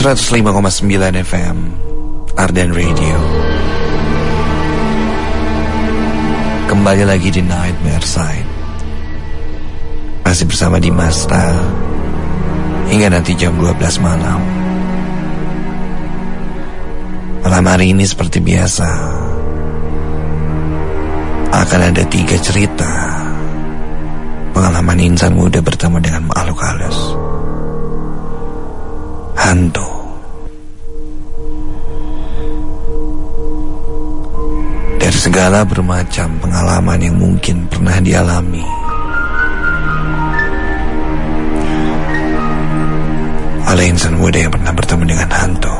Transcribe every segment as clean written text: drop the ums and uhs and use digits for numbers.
105,9 FM Ardan Radio. Kembali lagi di Nightmare Side. Masih bersama Dimasta hingga nanti jam 12 malam. Malam hari ini seperti biasa akan ada 3 cerita pengalaman insan muda bertemu dengan makhluk halus, hantu. Dari segala bermacam pengalaman yang mungkin pernah dialami, oleh insan muda yang pernah bertemu dengan hantu,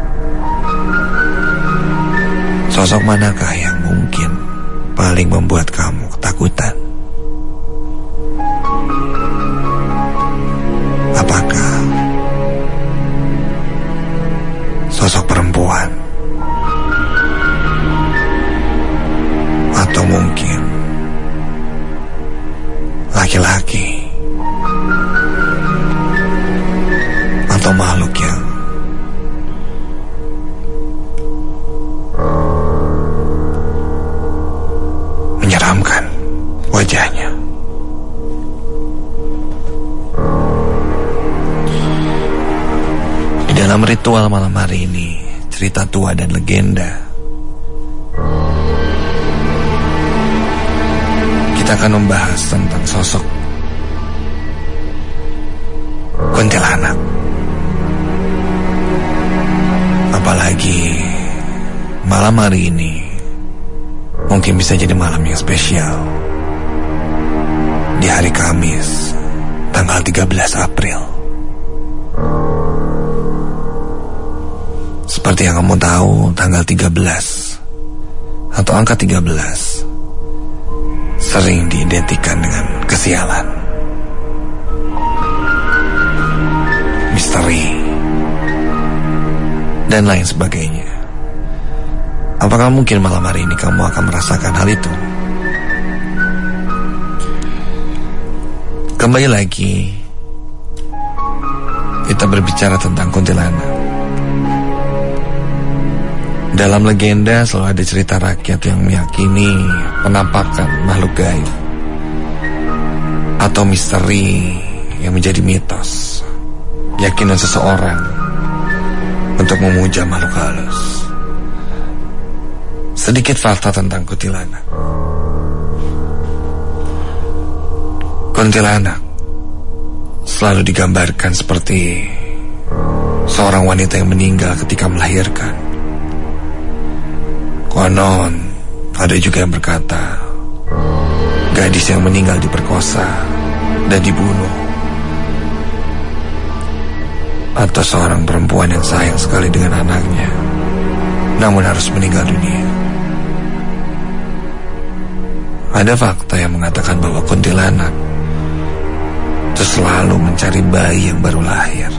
sosok manakah yang mungkin paling membuat kamu ketakutan? Apakah sosok perempuan, atau mungkin laki-laki, atau makhluk yang menyeramkan wajahnya? Di dalam ritual malam hari ini, cerita tua dan legenda, kita akan membahas tentang sosok kuntilanak. Apalagi malam hari ini mungkin bisa jadi malam yang spesial. Di hari Kamis, tanggal 13 April. Seperti yang kamu tahu, tanggal 13 atau angka 13 sering diidentikan dengan kesialan, misteri, dan lain sebagainya. Apakah mungkin malam hari ini kamu akan merasakan hal itu? Kembali lagi, kita berbicara tentang kuntilanak. Dalam legenda selalu ada cerita rakyat yang meyakini penampakan makhluk gaib atau misteri yang menjadi mitos, keyakinan seseorang untuk memuja makhluk halus. Sedikit fakta tentang kuntilanak. Kuntilanak selalu digambarkan seperti seorang wanita yang meninggal ketika melahirkan. Konon, ada juga yang berkata gadis yang meninggal diperkosa dan dibunuh, atau seorang perempuan yang sayang sekali dengan anaknya namun harus meninggal dunia. Ada fakta yang mengatakan bahwa kuntilanak itu selalu mencari bayi yang baru lahir.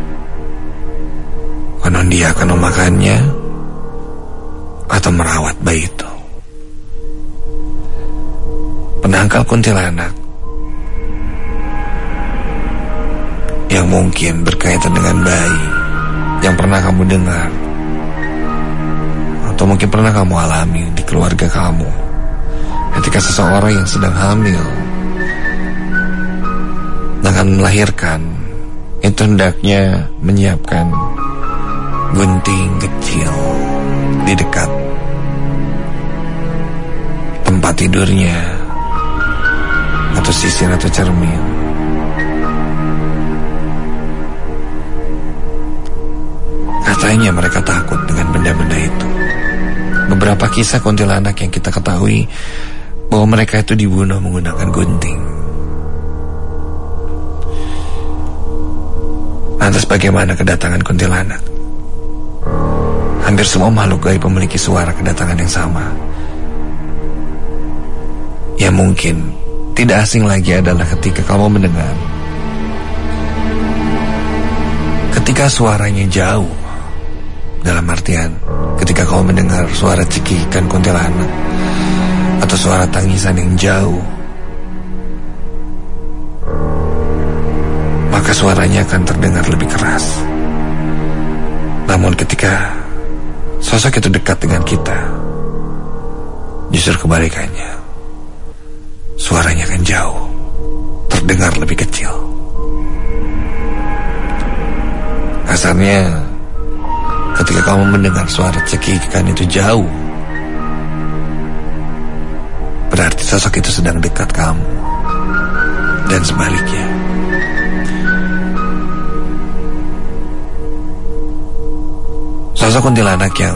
Konon dia akan memakannya atau merawat bayi itu. Penangkal kuntilanak yang mungkin berkaitan dengan bayi yang pernah kamu dengar atau mungkin pernah kamu alami di keluarga kamu, ketika seseorang yang sedang hamil akan melahirkan, itu hendaknya menyiapkan gunting kecil di dekat tempat tidurnya atau sisir atau cermin. Katanya mereka takut dengan benda-benda itu. Beberapa kisah kuntilanak yang kita ketahui bahwa mereka itu dibunuh menggunakan gunting. Lantas bagaimana kedatangan kuntilanak? Hampir semua makhluk gaib memiliki suara kedatangan yang sama. Yang mungkin tidak asing lagi adalah ketika kamu mendengar, ketika suaranya jauh, dalam artian ketika kamu mendengar suara cekikan kuntilanak atau suara tangisan yang jauh, maka suaranya akan terdengar lebih keras. Namun ketika sosok itu dekat dengan kita, justru kebalikannya. Suaranya akan jauh, terdengar lebih kecil. Kasarnya, ketika kamu mendengar suara cekikikan itu jauh, berarti sosok itu sedang dekat kamu. Dan sebaliknya. Sosok kuntilanak yang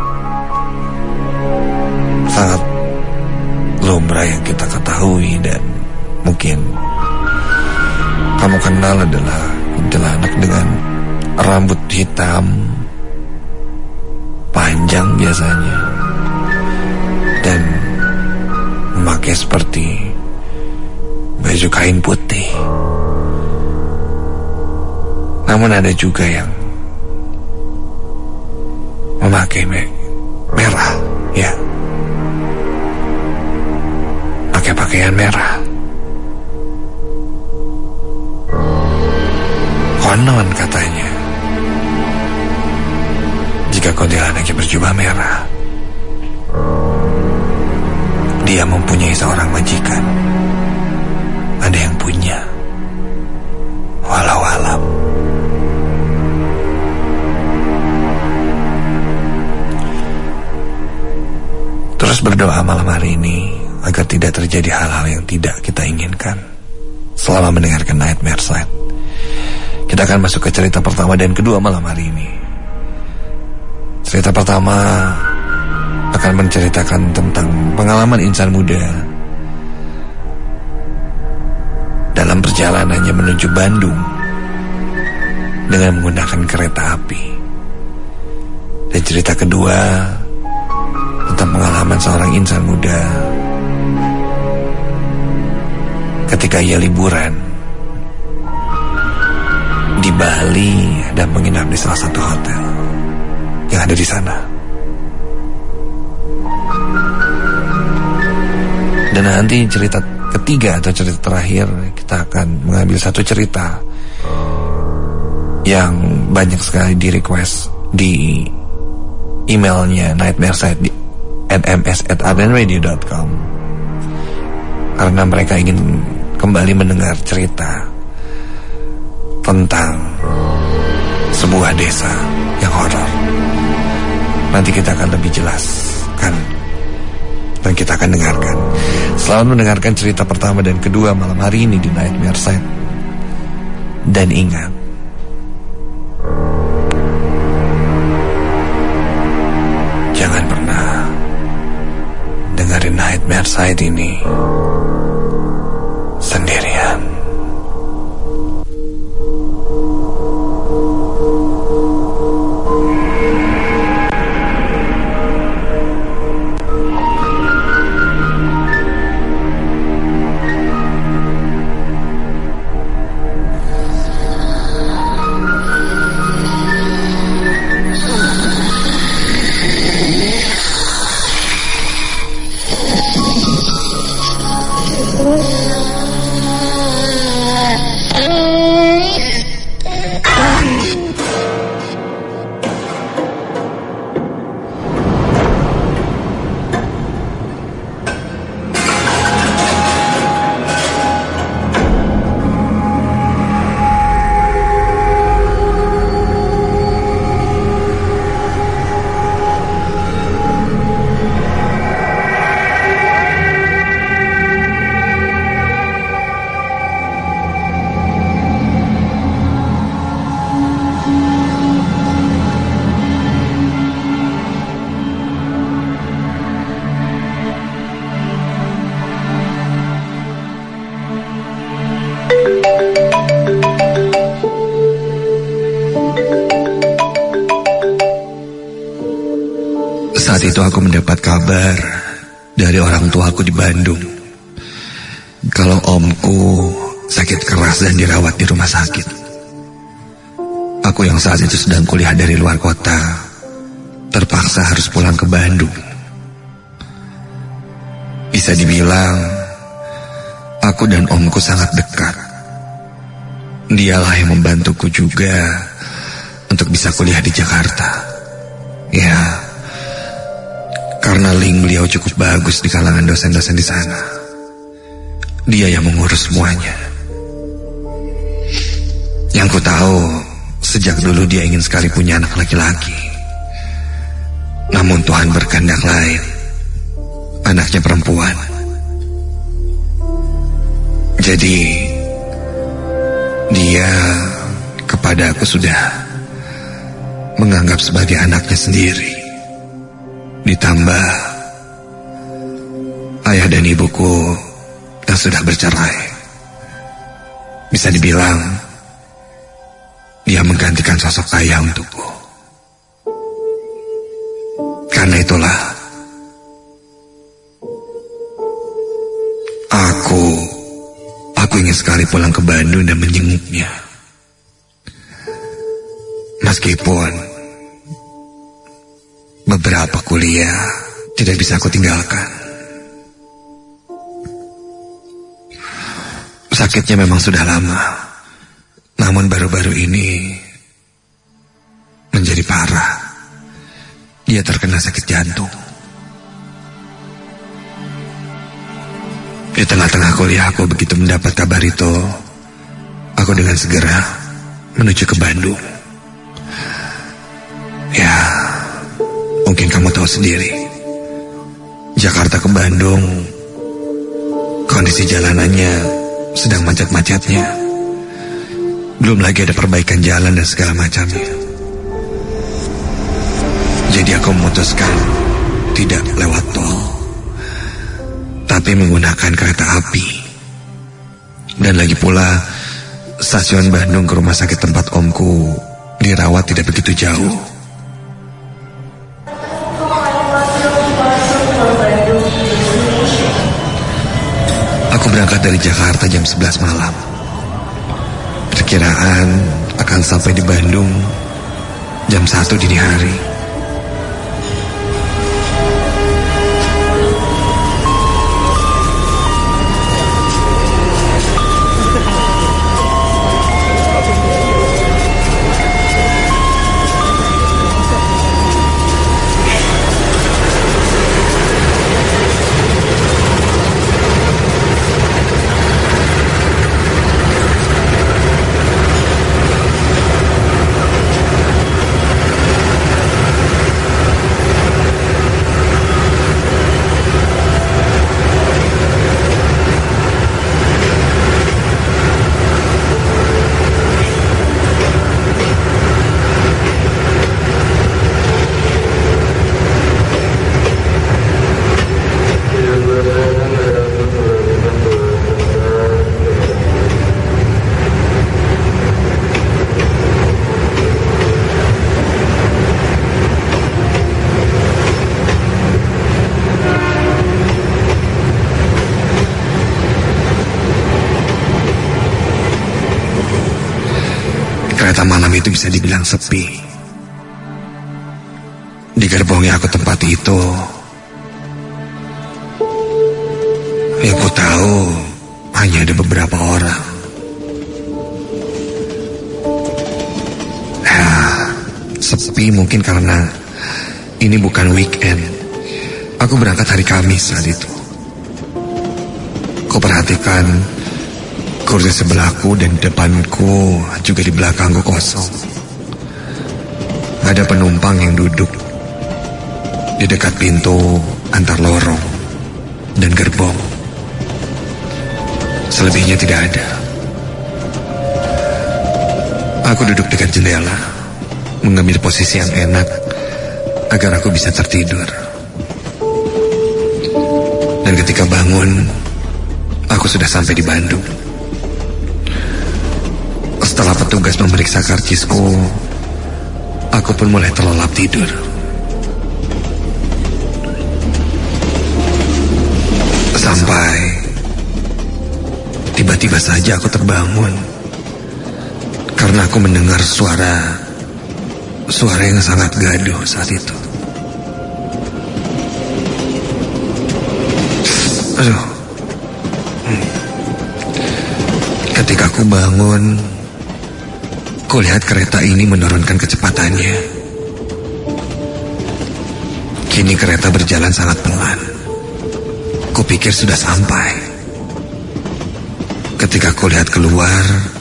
sangat lumrah yang kita ketahui dan mungkin kamu kenal adalah kuntilanak dengan rambut hitam panjang biasanya dan memakai seperti baju kain putih. Namun ada juga yang memakai merah, ya, pakai pakaian merah. Konon katanya, jika kuntilanaknya berjubah merah, dia mempunyai seorang majikan. Ada yang punya, walau alam. Terus berdoa malam hari ini agar tidak terjadi hal-hal yang tidak kita inginkan selama mendengarkan Nightmare Side. Kita akan masuk ke cerita pertama dan kedua malam hari ini. Cerita pertama akan menceritakan tentang pengalaman insan muda dalam perjalanannya menuju Bandung dengan menggunakan kereta api. Dan cerita kedua tentang pengalaman seorang insan muda ketika ia liburan di Bali dan menginap di salah satu hotel yang ada di sana. Dan nanti cerita ketiga atau cerita terakhir kita akan mengambil satu cerita yang banyak sekali di request di emailnya nightmareside di nms@ardenradio.com karena mereka ingin kembali mendengar cerita tentang sebuah desa yang horor. Nanti kita akan lebih jelaskan dan kita akan dengarkan. Selamat mendengarkan cerita pertama dan kedua malam hari ini di Nightmare Side. Dan ingat, jangan pernah dengerin Nightmare Side ini sendirian. Saat itu aku mendapat kabar dari orang tuaku di Bandung kalau omku sakit keras dan dirawat di rumah sakit. Aku yang saat itu sedang kuliah dari luar kota terpaksa harus pulang ke Bandung. Bisa dibilang aku dan omku sangat dekat. Dialah yang membantuku juga untuk bisa kuliah di Jakarta. Ya, karena link beliau cukup bagus di kalangan dosen-dosen di sana. Dia yang mengurus semuanya. Yang ku tahu, sejak dulu dia ingin sekali punya anak laki-laki. Namun Tuhan berkehendak lain. Anaknya perempuan. Jadi dia kepada aku sudah menganggap sebagai anaknya sendiri. Ditambah ayah dan ibuku yang sudah bercerai. Bisa dibilang dia menggantikan sosok ayah untukku. Karena itulah aku ingin sekali pulang ke Bandung dan menjenguknya. Meskipun beberapa kuliah tidak bisa aku tinggalkan. Sakitnya memang sudah lama, namun baru-baru ini menjadi parah. Dia terkena sakit jantung. Di tengah-tengah kuliah aku begitu mendapat kabar itu, aku dengan segera menuju ke Bandung. Ya, mungkin kamu tahu sendiri, Jakarta ke Bandung, kondisi jalanannya sedang macet-macetnya. Belum lagi ada perbaikan jalan dan segala macamnya. Jadi aku memutuskan tidak lewat tol, tapi menggunakan kereta api. Dan lagi pula, stasiun Bandung ke rumah sakit tempat omku dirawat tidak begitu jauh. Aku berangkat dari Jakarta jam 11 malam. Perkiraan akan sampai di Bandung jam 1 dini hari. Kereta malam itu bisa dibilang sepi. Di gerbong yang aku tempati itu, yang ku tahu hanya ada beberapa orang. Sepi mungkin karena ini bukan weekend. Aku berangkat hari Kamis saat itu. Ku perhatikan kursi sebelahku dan depanku juga di belakangku kosong. Ada penumpang yang duduk di dekat pintu antar lorong dan gerbong. Selebihnya tidak ada. Aku duduk dekat jendela, mengambil posisi yang enak agar aku bisa tertidur. Dan ketika bangun, aku sudah sampai di Bandung. Setelah petugas memeriksa karcisku, aku pun mulai terlelap tidur. Sampai tiba-tiba saja aku terbangun karena aku mendengar suara yang sangat gaduh saat itu. Aduh. Ketika aku bangun, Kulihat kereta ini menurunkan kecepatannya. Kini kereta berjalan sangat pelan. Kupikir sudah sampai. Ketika kulihat keluar,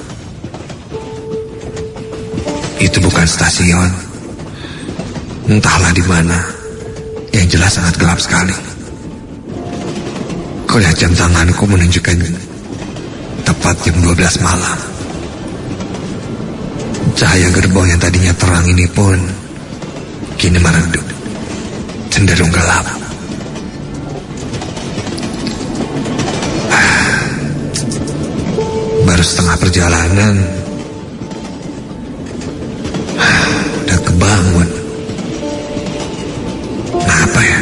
itu bukan stasiun. Entahlah di mana. Yang jelas sangat gelap sekali. Kulihat jam tanganku menunjukkan tepat jam 12 malam. Cahaya gerbong yang tadinya terang ini pun kini meredup, cenderung gelap. Baru setengah perjalanan, udah kebangun. Nah, apa ya?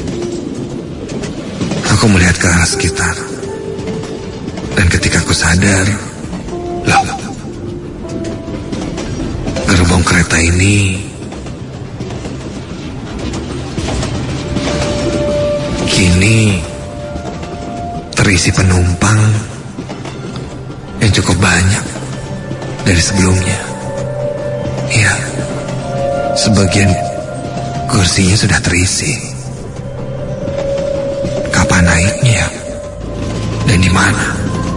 Aku melihat ke arah sekitar, dan ketika aku sadar, loh, gerbong kereta ini kini terisi penumpang yang cukup banyak dari sebelumnya. Ya, sebagian kursinya sudah terisi. Kapan naiknya? Dan di mana?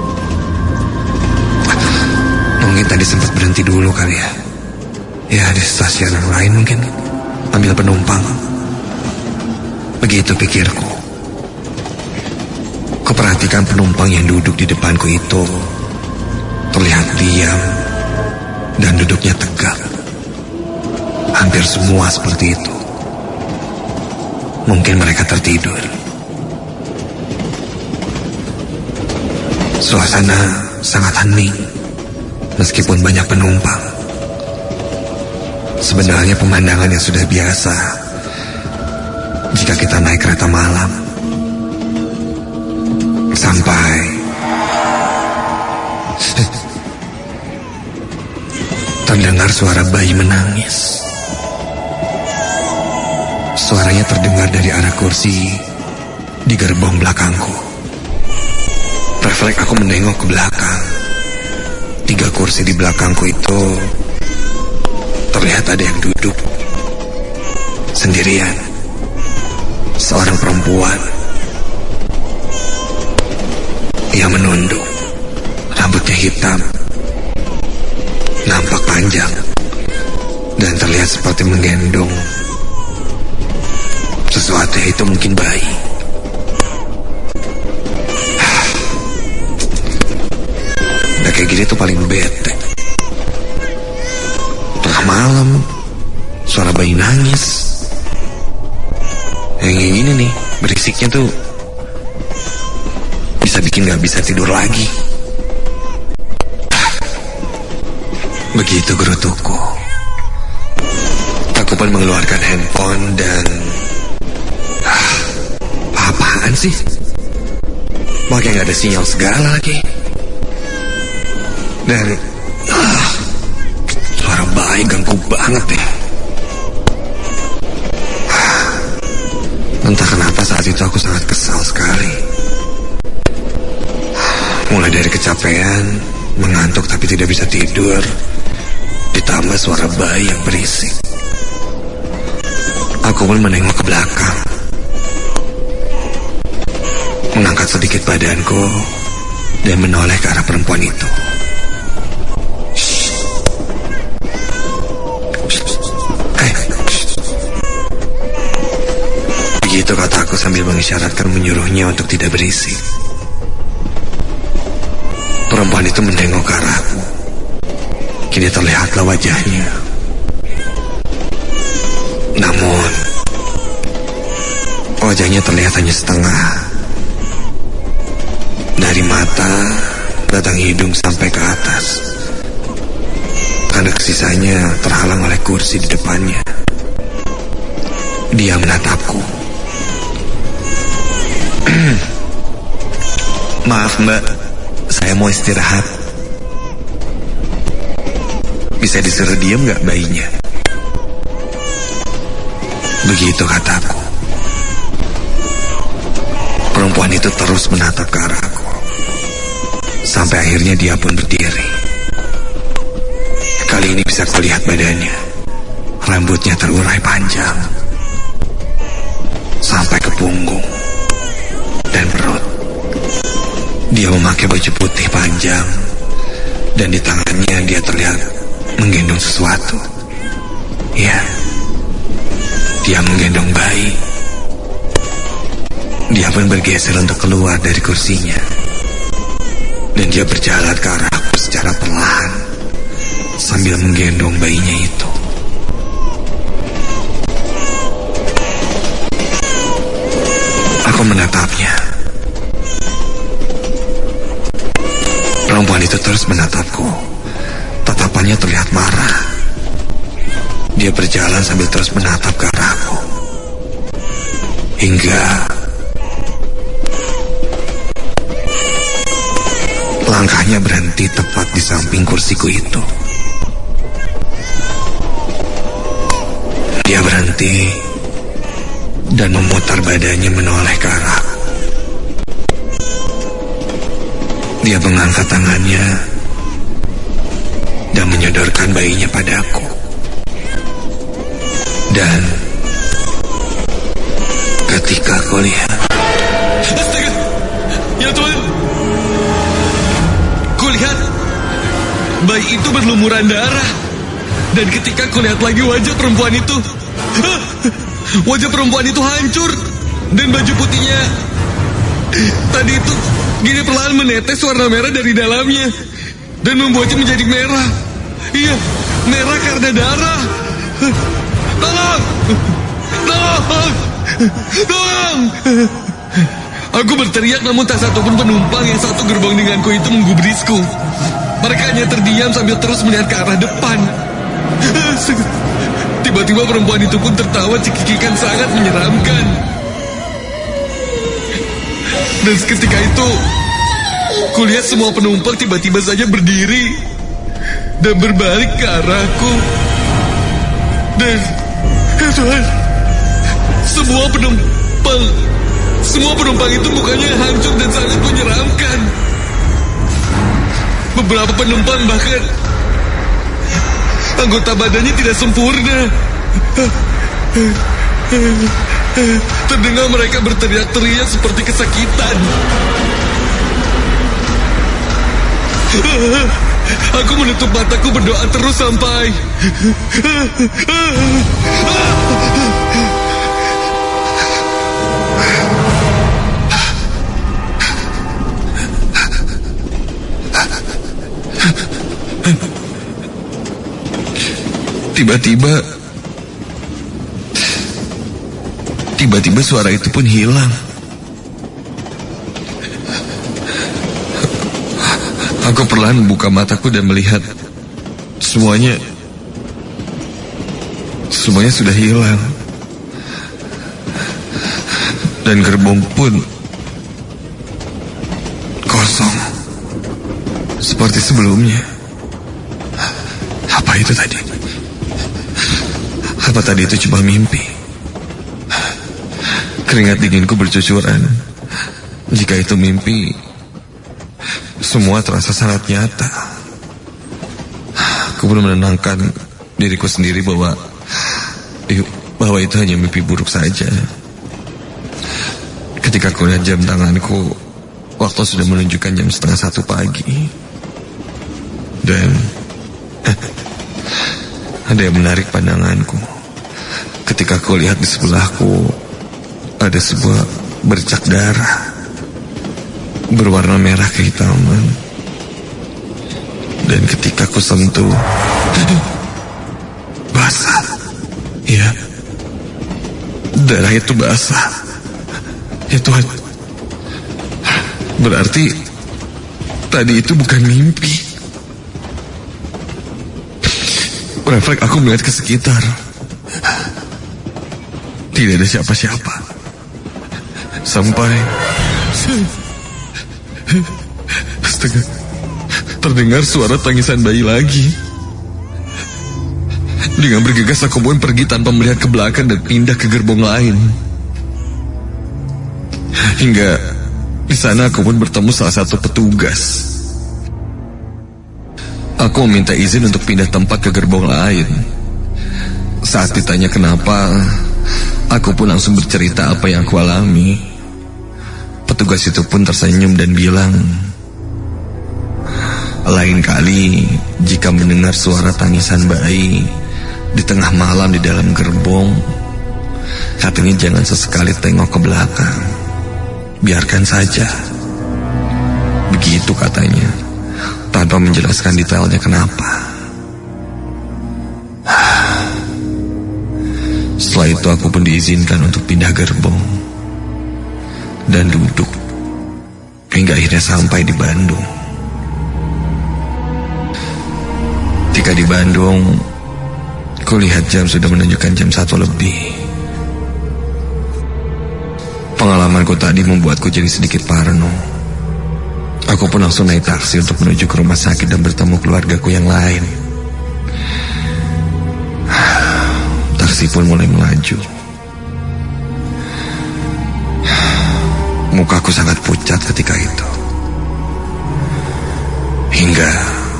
Mungkin tadi sempat berhenti dulu kali ya. Ya, di stasiun yang lain mungkin ambil penumpang. Begitu pikirku. Kuperhatikan penumpang yang duduk di depanku itu terlihat diam dan duduknya tegak. Hampir semua seperti itu. Mungkin mereka tertidur. Suasana sangat hening meskipun banyak penumpang. Sebenarnya pemandangan yang sudah biasa jika kita naik kereta malam. Sampai terdengar suara bayi menangis. Suaranya terdengar dari arah kursi di gerbong belakangku. Refleks aku menengok ke belakang. 3 kursi di belakangku itu terlihat ada yang duduk sendirian. Seorang perempuan. Ia menunduk. Rambutnya hitam, nampak panjang, dan terlihat seperti menggendong sesuatu, itu mungkin bayi. Udah kayak gini tuh paling bete. Tengah malam, suara bayi nangis. Yang gini nih, berisiknya tuh bisa bikin gak bisa tidur lagi. Begitu gerutuku. Aku pun mengeluarkan handphone dan apaan sih? Makanya gak ada sinyal segala lagi. Dan suara bayi ganggu banget ya. Entah kenapa saat itu aku sangat kesal sekali. Mulai dari kecapean, mengantuk tapi tidak bisa tidur, ditambah suara bayi yang berisik. Aku pun menengok ke belakang, mengangkat sedikit badanku dan menoleh ke arah perempuan itu. Begitu kataku sambil mengisyaratkan menyuruhnya untuk tidak berisik. Perempuan itu menengok ke arahku. Kini terlihatlah wajahnya. Namun wajahnya terlihat hanya setengah. Dari mata, batang hidung sampai ke atas. Karena sisanya terhalang oleh kursi di depannya. Dia menatapku. Maaf mbak, saya mau istirahat. Bisa disuruh diam gak bayinya? Begitu kataku. Perempuan itu terus menatap ke arahku. Sampai akhirnya dia pun berdiri. Kali ini bisa kulihat badannya. Rambutnya terurai panjang sampai ke punggung dan perut. Dia memakai baju putih panjang, dan di tangannya dia terlihat menggendong sesuatu. Ya, dia menggendong bayi. Dia pun bergeser untuk keluar dari kursinya, dan dia berjalan ke arahku secara perlahan sambil menggendong bayinya itu. Aku menatapnya. Perempuan itu terus menatapku. Tatapannya terlihat marah. Dia berjalan sambil terus menatap ke arahku. Hingga langkahnya berhenti tepat di samping kursiku itu. Dia berhenti dan memutar badannya menoleh ke arahku. Dia mengangkat tangannya dan menyodorkan bayinya padaku. Dan ketika aku lihat, astaga, ya Tuhan, kulihat bayi itu berlumuran darah. Dan ketika kulihat lagi wajah perempuan itu, wajah perempuan itu hancur. Dan baju putihnya tadi itu gini perlahan menetes warna merah dari dalamnya dan membuatnya menjadi merah. Iya, merah karena darah. Tolong! Tolong! Tolong! Aku berteriak, namun tak satu pun penumpang yang satu gerbong denganku itu menggubrisku. Mereka hanya terdiam sambil terus melihat ke arah depan. Tiba-tiba perempuan itu pun tertawa cekikikan sangat menyeramkan. Dan seketika itu, kulihat semua penumpang tiba-tiba saja berdiri dan berbalik ke arahku. Dan, ya Tuhan, semua penumpang itu mukanya hancur dan sangat menyeramkan. Beberapa penumpang bahkan anggota badannya tidak sempurna. Terdengar mereka berteriak-teriak seperti kesakitan. Aku menutup mataku berdoa terus sampai Tiba-tiba suara itu pun hilang. Aku perlahan membuka mataku dan melihat semuanya sudah hilang. Dan gerbong pun kosong seperti sebelumnya. Apa itu tadi? Apa tadi itu cuma mimpi? Keringat dinginku bercucuran. Jika itu mimpi, semua terasa sangat nyata. Aku pun menenangkan diriku sendiri bahwa itu hanya mimpi buruk saja. Ketika aku lihat jam tanganku, waktu sudah menunjukkan jam 12:30 pagi. Dan ada yang menarik pandanganku. Ketika aku lihat di sebelahku, ada sebuah bercak darah berwarna merah kehitaman. Dan ketika aku sentuh, basah. Ya, darah itu basah. Ya Tuhan, berarti tadi itu bukan mimpi. Refleks aku melihat ke sekitar. Tidak ada siapa-siapa. Sampai astaga, terdengar suara tangisan bayi lagi. Dengan bergegas aku pun pergi tanpa melihat ke belakang dan pindah ke gerbong lain. Hingga di sana aku pun bertemu salah satu petugas. Aku meminta izin untuk pindah tempat ke gerbong lain. Saat ditanya kenapa, aku pun langsung bercerita apa yang aku alami. Petugas itu pun tersenyum dan bilang, lain kali jika mendengar suara tangisan bayi di tengah malam di dalam gerbong, katanya jangan sesekali tengok ke belakang. Biarkan saja. Begitu katanya, tanpa menjelaskan detailnya kenapa. Setelah itu aku pun diizinkan untuk pindah gerbong dan duduk hingga akhirnya sampai di Bandung. Ketika di Bandung, kulihat jam sudah menunjukkan jam 1 lebih. Pengalamanku tadi membuatku jadi sedikit parno. Aku pun langsung naik taksi untuk menuju ke rumah sakit dan bertemu keluargaku yang lain. Taksi pun mulai melaju. Mukaku sangat pucat ketika itu. Hingga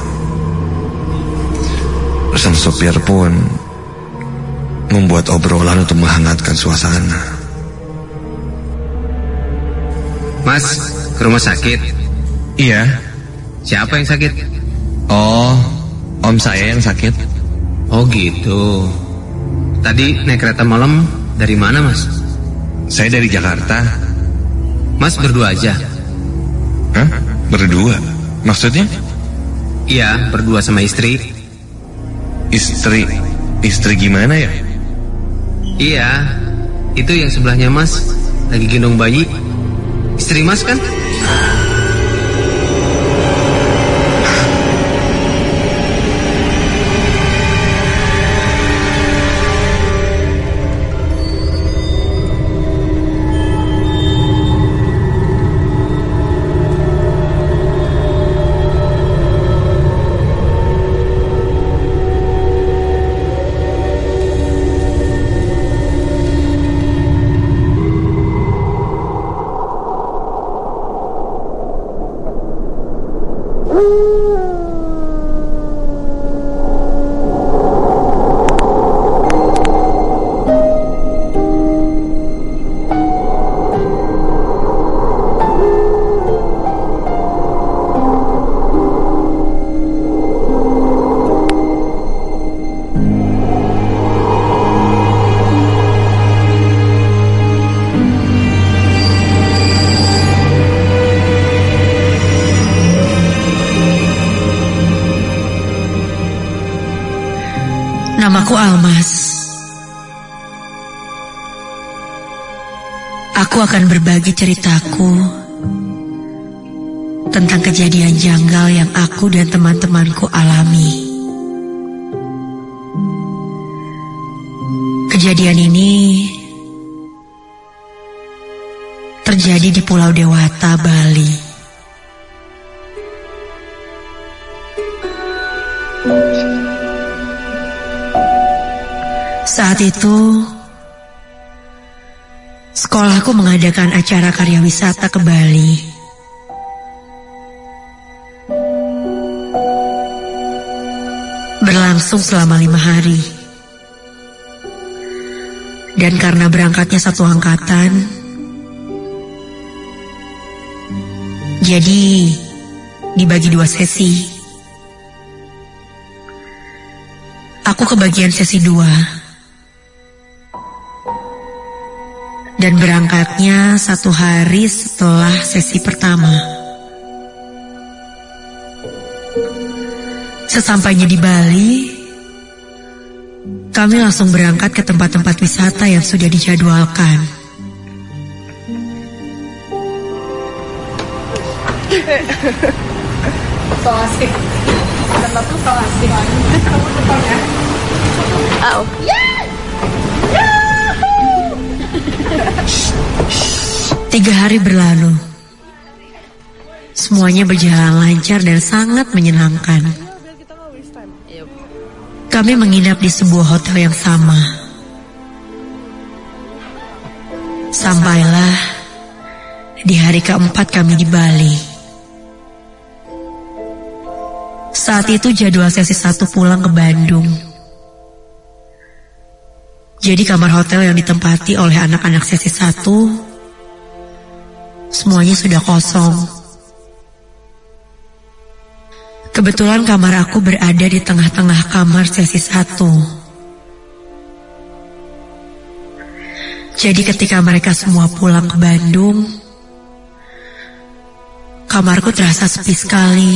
sang sopir pun membuat obrolan untuk menghangatkan suasana. Mas, ke rumah sakit? Iya. Siapa yang sakit? Oh, om saya yang sakit. Oh gitu. Tadi naik kereta malam dari mana, Mas? Saya dari Jakarta. Mas berdua aja? Hah? Berdua? Maksudnya? Iya, berdua sama istri. Istri gimana ya? Iya, itu yang sebelahnya Mas, lagi gendong bayi. Istri Mas kan? Namaku Almas. Aku akan berbagi ceritaku tentang kejadian janggal yang aku dan teman-temanku alami. Kejadian ini terjadi di Pulau Dewata, Bali. Saat itu, sekolahku mengadakan acara karya wisata ke Bali. Berlangsung selama 5 hari. Dan karena berangkatnya satu angkatan, jadi dibagi 2 sesi. Aku kebagian sesi 2. Dan berangkatnya 1 hari setelah sesi pertama. Sesampainya di Bali, kami langsung berangkat ke tempat-tempat wisata yang sudah dijadwalkan. So asik. Tempat tuh so asik. Kamu depan ya. Oh. Yeah. 3 hari berlalu. Semuanya berjalan lancar dan sangat menyenangkan. Kami menginap di sebuah hotel yang sama. Sampailah di hari keempat kami di Bali. Saat itu jadwal sesi 1 pulang ke Bandung. Jadi kamar hotel yang ditempati oleh anak-anak sesi 1 semuanya sudah kosong. Kebetulan kamar aku berada di tengah-tengah kamar sesi 1. Jadi ketika mereka semua pulang ke Bandung, kamarku terasa sepi sekali.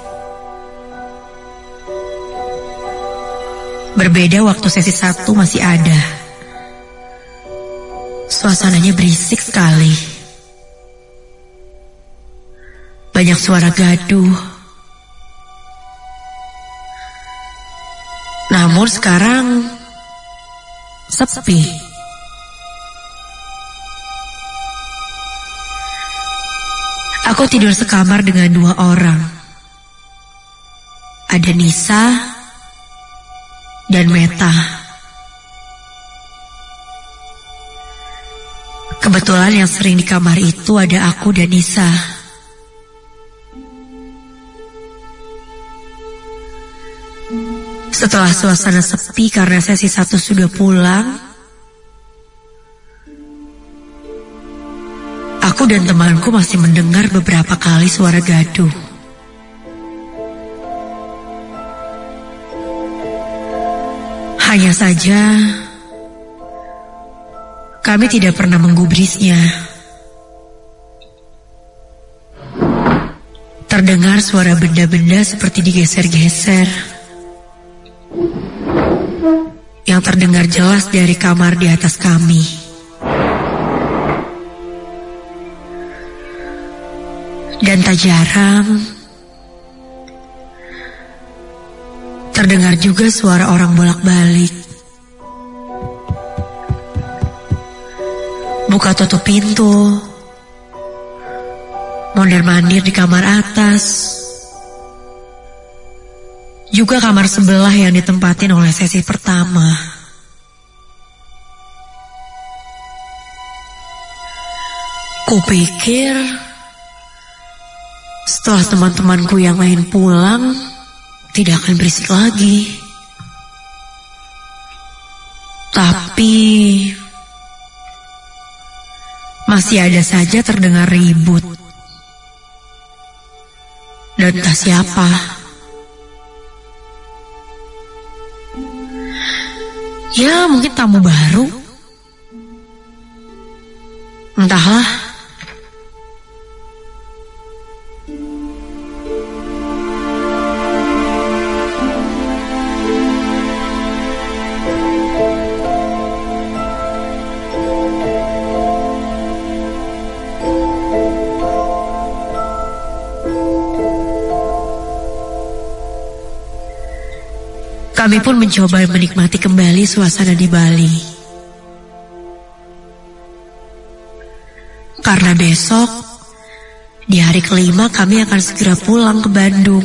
Berbeda waktu sesi 1 masih ada. Suasananya berisik sekali. Banyak suara gaduh. Namun sekarang sepi. Aku tidur sekamar dengan 2 orang. Ada Nisa dan Meta. Kebetulan yang sering di kamar itu ada aku dan Nisa. Setelah suasana sepi karena sesi 1 sudah pulang, aku dan temanku masih mendengar beberapa kali suara gaduh. Hanya saja, kami tidak pernah menggubrisnya. Terdengar suara benda-benda seperti digeser-geser, yang terdengar jelas dari kamar di atas kami. Dan tak jarang terdengar juga suara orang bolak-balik. Buka tutup pintu, mondar-mandir di kamar atas. Juga kamar sebelah yang ditempatin oleh sesi pertama. Kupikir setelah teman-temanku yang lain pulang, tidak akan berisik lagi. Tapi masih ada saja terdengar ribut. Dan entah siapa. Ya mungkin tamu baru. Entahlah. Kami pun mencoba menikmati kembali suasana di Bali. Karena besok, di hari kelima kami akan segera pulang ke Bandung.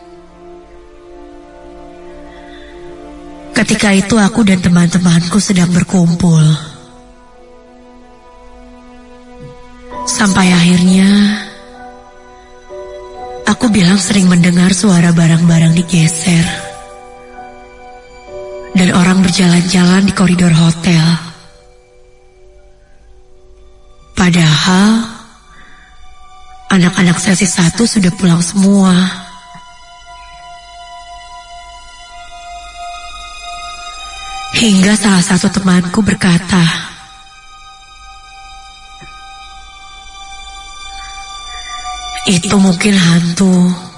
Ketika itu aku dan teman-temanku sedang berkumpul. Sampai akhirnya, aku bilang sering mendengar suara barang-barang digeser. Dan orang berjalan-jalan di koridor hotel. Padahal anak-anak sesi 1 sudah pulang semua. Hingga salah satu temanku berkata, "Itu mungkin hantu."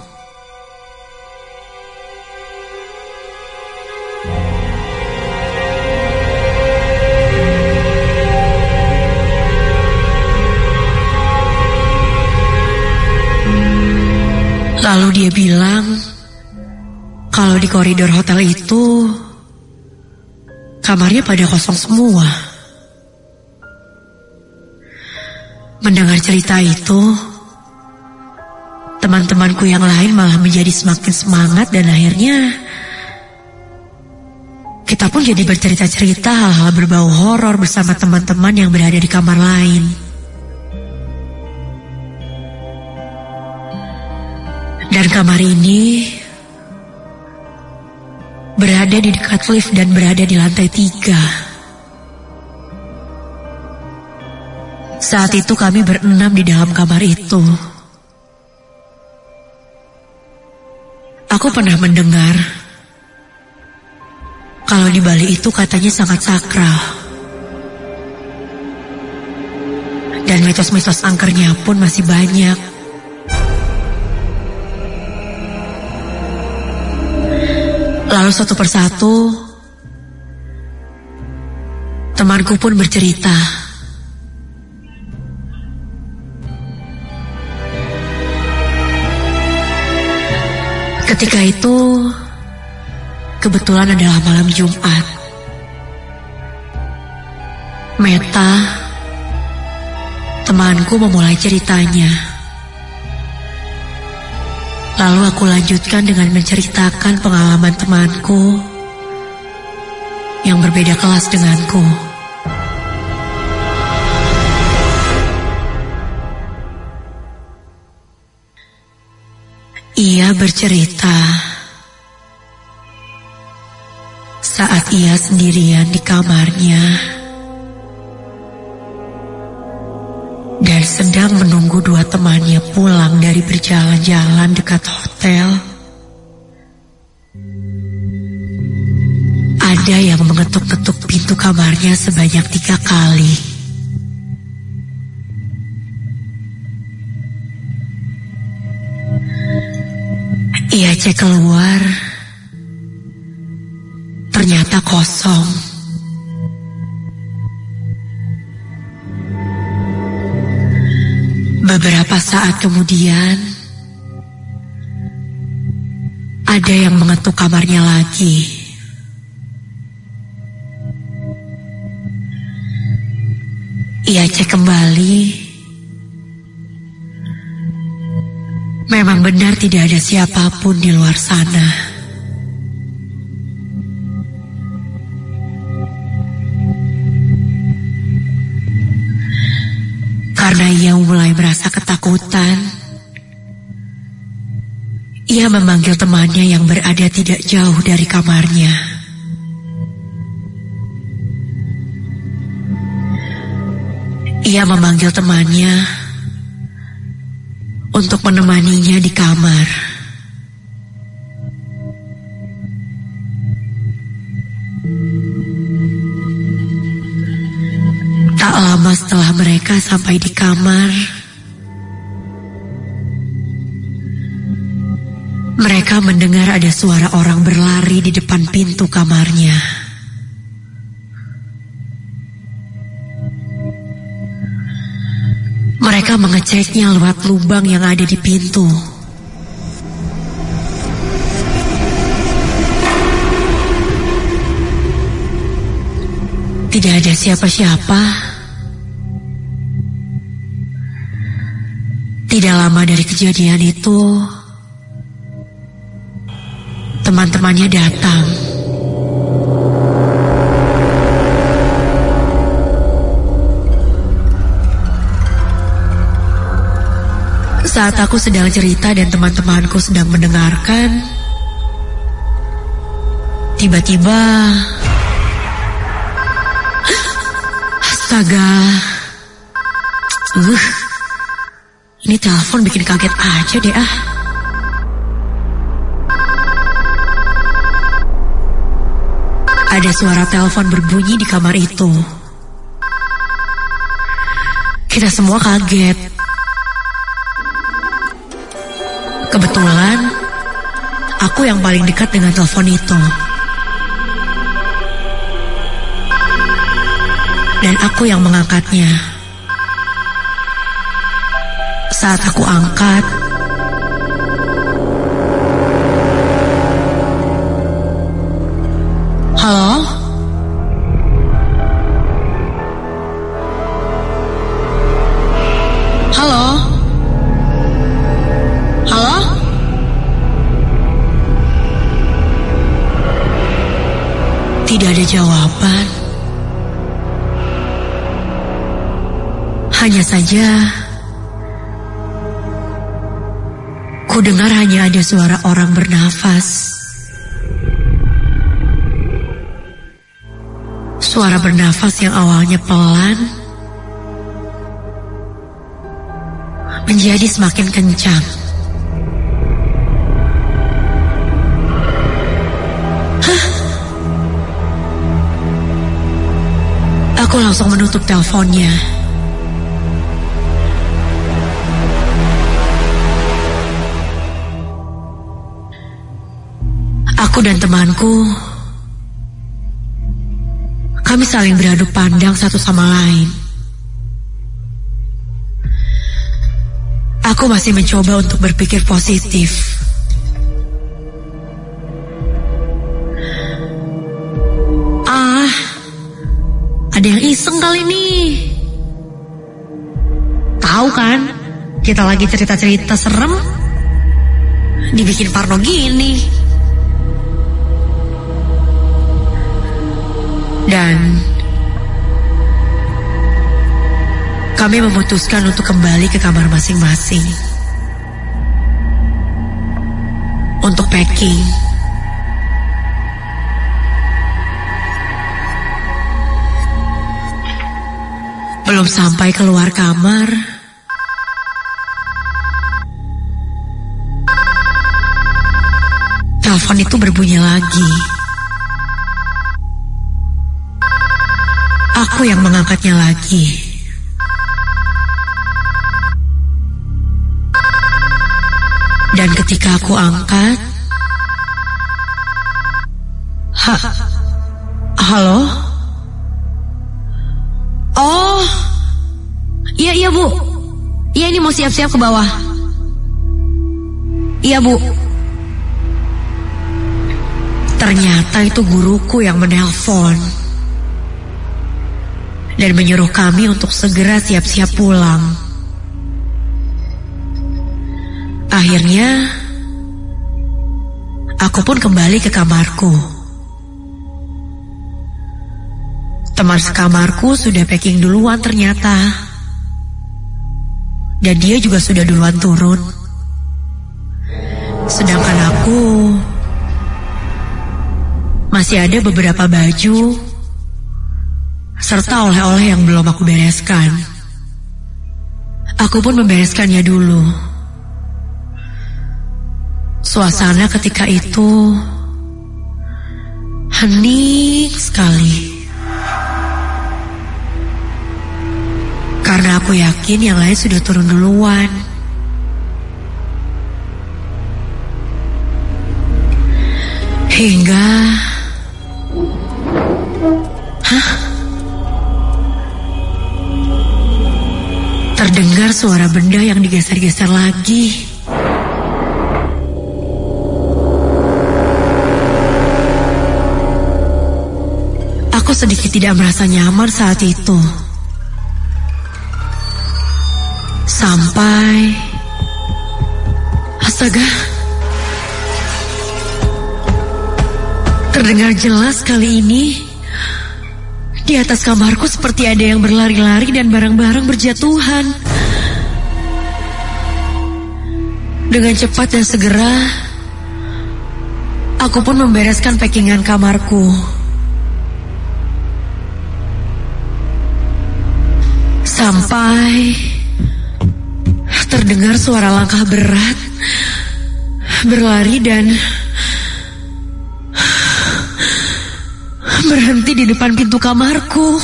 Lalu dia bilang, kalau di koridor hotel itu, kamarnya pada kosong semua. Mendengar cerita itu, teman-temanku yang lain malah menjadi semakin semangat dan akhirnya kita pun jadi bercerita-cerita hal-hal berbau horor bersama teman-teman yang berada di kamar lain. Dan kamar ini berada di dekat lift dan berada di lantai 3. Saat itu kami berenam di dalam kamar itu. Aku pernah mendengar kalau di Bali itu katanya sangat sakral. Dan mitos-mitos angkernya pun masih banyak. Lalu satu persatu, temanku pun bercerita. Ketika itu, kebetulan adalah malam Jumat. Meta, temanku, memulai ceritanya. Lalu aku lanjutkan dengan menceritakan pengalaman temanku yang berbeda kelas denganku. Ia bercerita saat ia sendirian di kamarnya dan sedang menunggu dua temannya pulang dari berjalan-jalan dekat hotel. Ada yang mengetuk-ketuk pintu kamarnya sebanyak 3 kali. Ia cek keluar, ternyata kosong. Beberapa saat kemudian, ada yang mengetuk kamarnya lagi. Ia cek kembali. Memang benar tidak ada siapapun di luar sana. Karena ia mulai merasa ketakutan, ia memanggil temannya yang berada tidak jauh dari kamarnya. Ia memanggil temannya untuk menemaninya di kamar. Tak lama setelah mereka sampai di kamar, mereka mendengar ada suara orang berlari di depan pintu kamarnya. Mereka mengeceknya lewat lubang yang ada di pintu. Tidak ada siapa-siapa. Tidak lama dari kejadian itu, teman-temannya datang. Saat aku sedang cerita dan teman-temanku sedang mendengarkan, tiba-tiba, astaga, ini telepon bikin kaget aja deh ah. Ada suara telepon berbunyi di kamar itu. Kita semua kaget. Kebetulan, aku yang paling dekat dengan telepon itu. Dan aku yang mengangkatnya. Saat aku angkat, halo? Halo? Halo? Tidak ada jawaban. Hanya saja, ku dengar hanya ada suara orang bernafas. Suara bernafas yang awalnya pelan menjadi semakin kencang. Hah? Aku langsung menutup teleponnya. Aku dan temanku, kami saling beradu pandang satu sama lain. Aku masih mencoba untuk berpikir positif. Ada yang iseng kali ini. Tahu kan, kita lagi cerita-cerita serem, dibikin parno gini. Dan kami memutuskan untuk kembali ke kamar masing-masing untuk packing. Belum sampai keluar kamar, telepon itu berbunyi lagi. Aku yang mengangkatnya lagi. Dan ketika aku angkat, halo? Oh, iya Bu. Iya, ini mau siap-siap ke bawah. Iya Bu. Ternyata itu guruku yang menelpon dan menyuruh kami untuk segera siap-siap pulang. Akhirnya, aku pun kembali ke kamarku. Teman sekamarku sudah packing duluan ternyata. Dan dia juga sudah duluan turun. Sedangkan aku masih ada beberapa baju serta oleh-oleh yang belum aku bereskan. Aku pun membereskannya dulu. Suasana ketika itu hening sekali. Karena aku yakin yang lain sudah turun duluan. Hingga terdengar suara benda yang digeser-geser lagi. Aku sedikit tidak merasa nyaman saat itu. Sampai, astaga, terdengar jelas kali ini di atas kamarku seperti ada yang berlari-lari dan barang-barang berjatuhan. Dengan cepat dan segera, aku pun membereskan packingan kamarku. Sampai terdengar suara langkah berat berlari dan berhenti di depan pintu kamarku.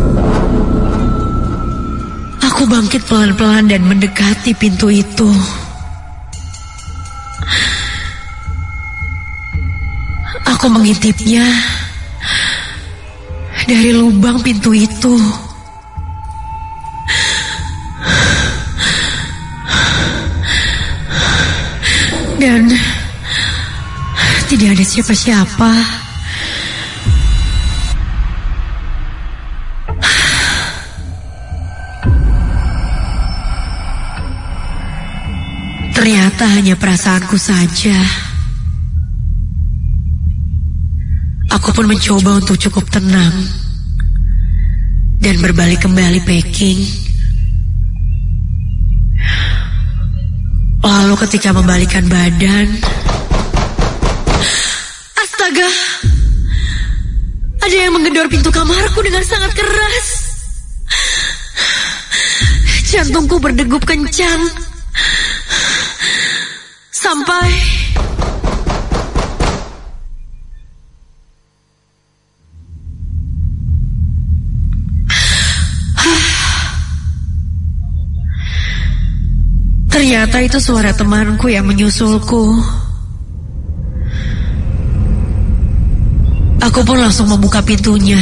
Aku bangkit pelan-pelan dan mendekati pintu itu. Aku mengintipnya dari lubang pintu itu. Dan tidak ada siapa-siapa. Ternyata hanya perasaanku saja. Aku pun mencoba untuk cukup tenang dan berbalik kembali packing. Lalu ketika membalikkan badan, astaga, ada yang menggedor pintu kamarku dengan sangat keras. Jantungku berdegup kencang. Sampai ternyata itu suara temanku yang menyusulku. Aku pun langsung membuka pintunya.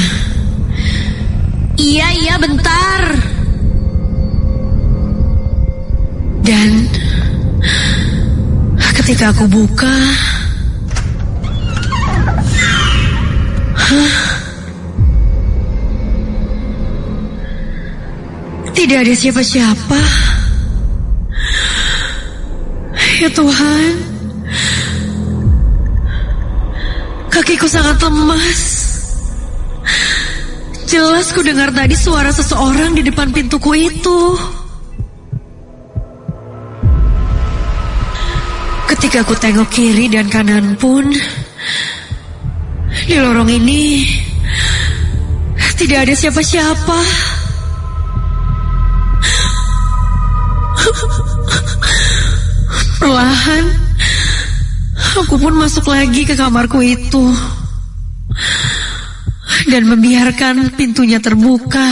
Iya, bentar. Dan ketika aku buka, tidak ada siapa-siapa. Ya Tuhan, kakiku sangat lemas. Jelas ku dengar tadi suara seseorang di depan pintuku itu. Ketika aku tengok kiri dan kanan pun, di lorong ini tidak ada siapa-siapa. Perlahan, aku pun masuk lagi ke kamarku itu dan membiarkan pintunya terbuka.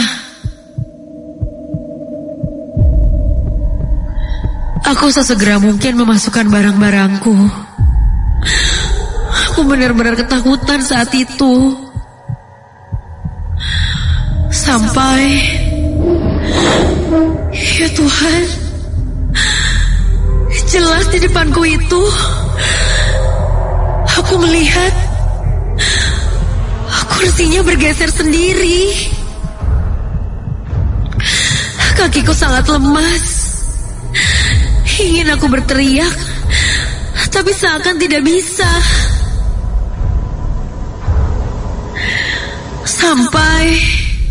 Aku sesegera mungkin memasukkan barang-barangku. Aku benar-benar ketakutan saat itu. Sampai, ya Tuhan, jelas di depanku itu, aku melihat kursinya bergeser sendiri. Kakiku sangat lemas. Ingin aku berteriak, tapi seakan tidak bisa. Sampai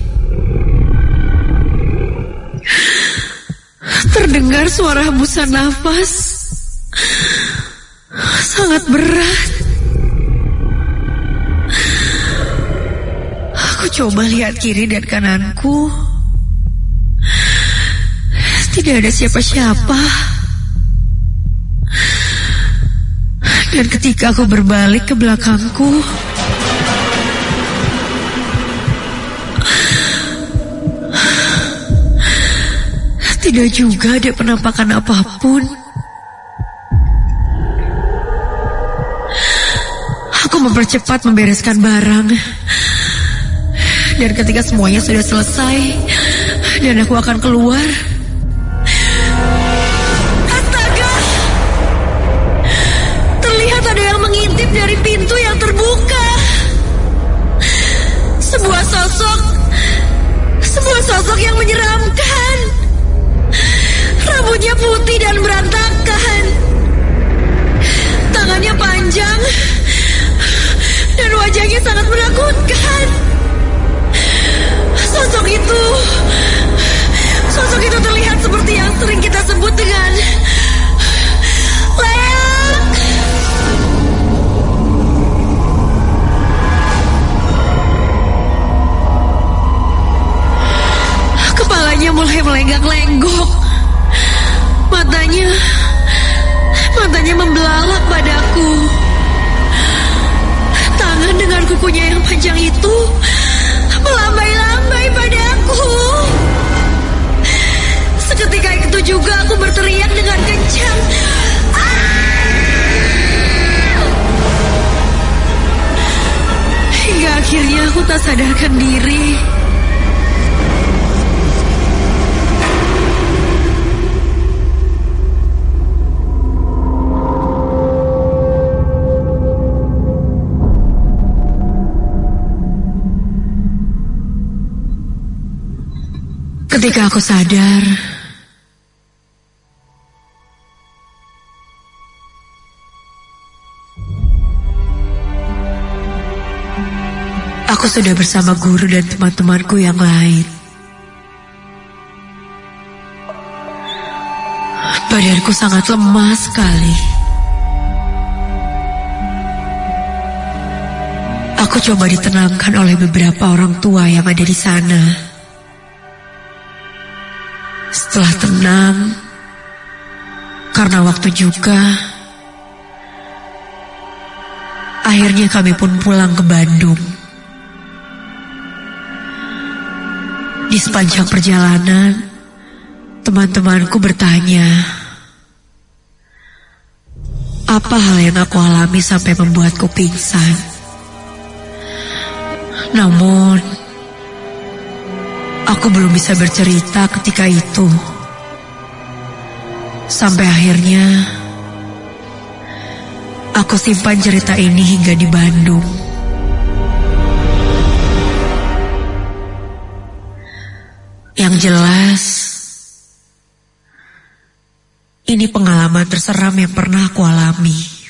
terdengar suara hembusan nafas sangat berat. Aku coba lihat kiri dan kananku. Tidak ada siapa-siapa. Dan ketika aku berbalik ke belakangku, tidak juga ada penampakan apapun. Aku mempercepat membereskan barang. Dan ketika semuanya sudah selesai dan aku akan keluar, astaga! Terlihat ada yang mengintip dari pintu yang terbuka. Sebuah sosok yang menyeramkan. Rambutnya putih dan berantakan. Tangannya panjang dan wajahnya sangat menakutkan. Sosok itu terlihat seperti yang sering kita sebut dengan leak. Kepalanya mulai melenggak-lenggok. Matanya membelalak padaku. Tangan dengan kukunya yang panjang itu melambai-lambai padaku. Seketika itu juga aku berteriak dengan kencang. Hingga akhirnya aku tak sadarkan diri. Ketika aku sadar, aku sudah bersama guru dan teman-temanku yang lain. Badanku sangat lemah sekali. Aku coba ditenangkan oleh beberapa orang tua yang ada di sana. Setelah tenang, karena waktu juga, akhirnya kami pun pulang ke Bandung. Di sepanjang perjalanan, teman-temanku bertanya, apa hal yang aku alami sampai membuatku pingsan. Namun, aku belum bisa bercerita ketika itu. Sampai akhirnya, aku simpan cerita ini hingga di Bandung. Yang jelas, ini pengalaman terseram yang pernah aku alami.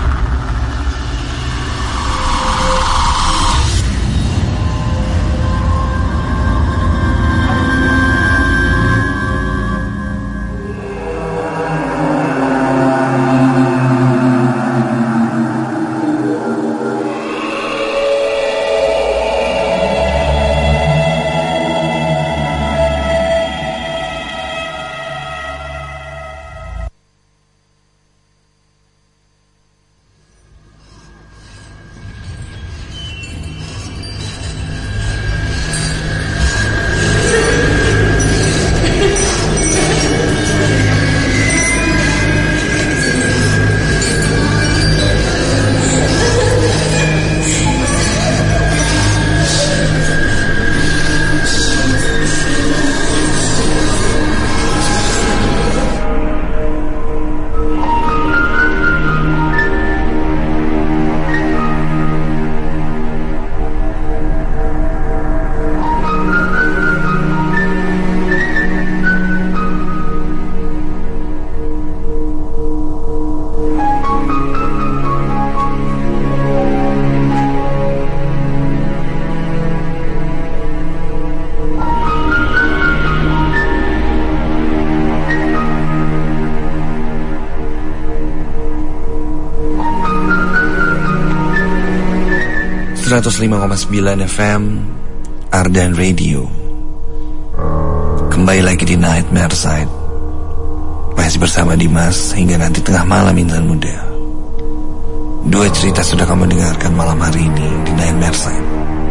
.9 FM Ardan Radio. Kembali lagi di Nightmare Side. Masih bersama Dimas hingga nanti tengah malam insan muda. 2 cerita sudah kamu dengarkan malam hari ini di Nightmare Side.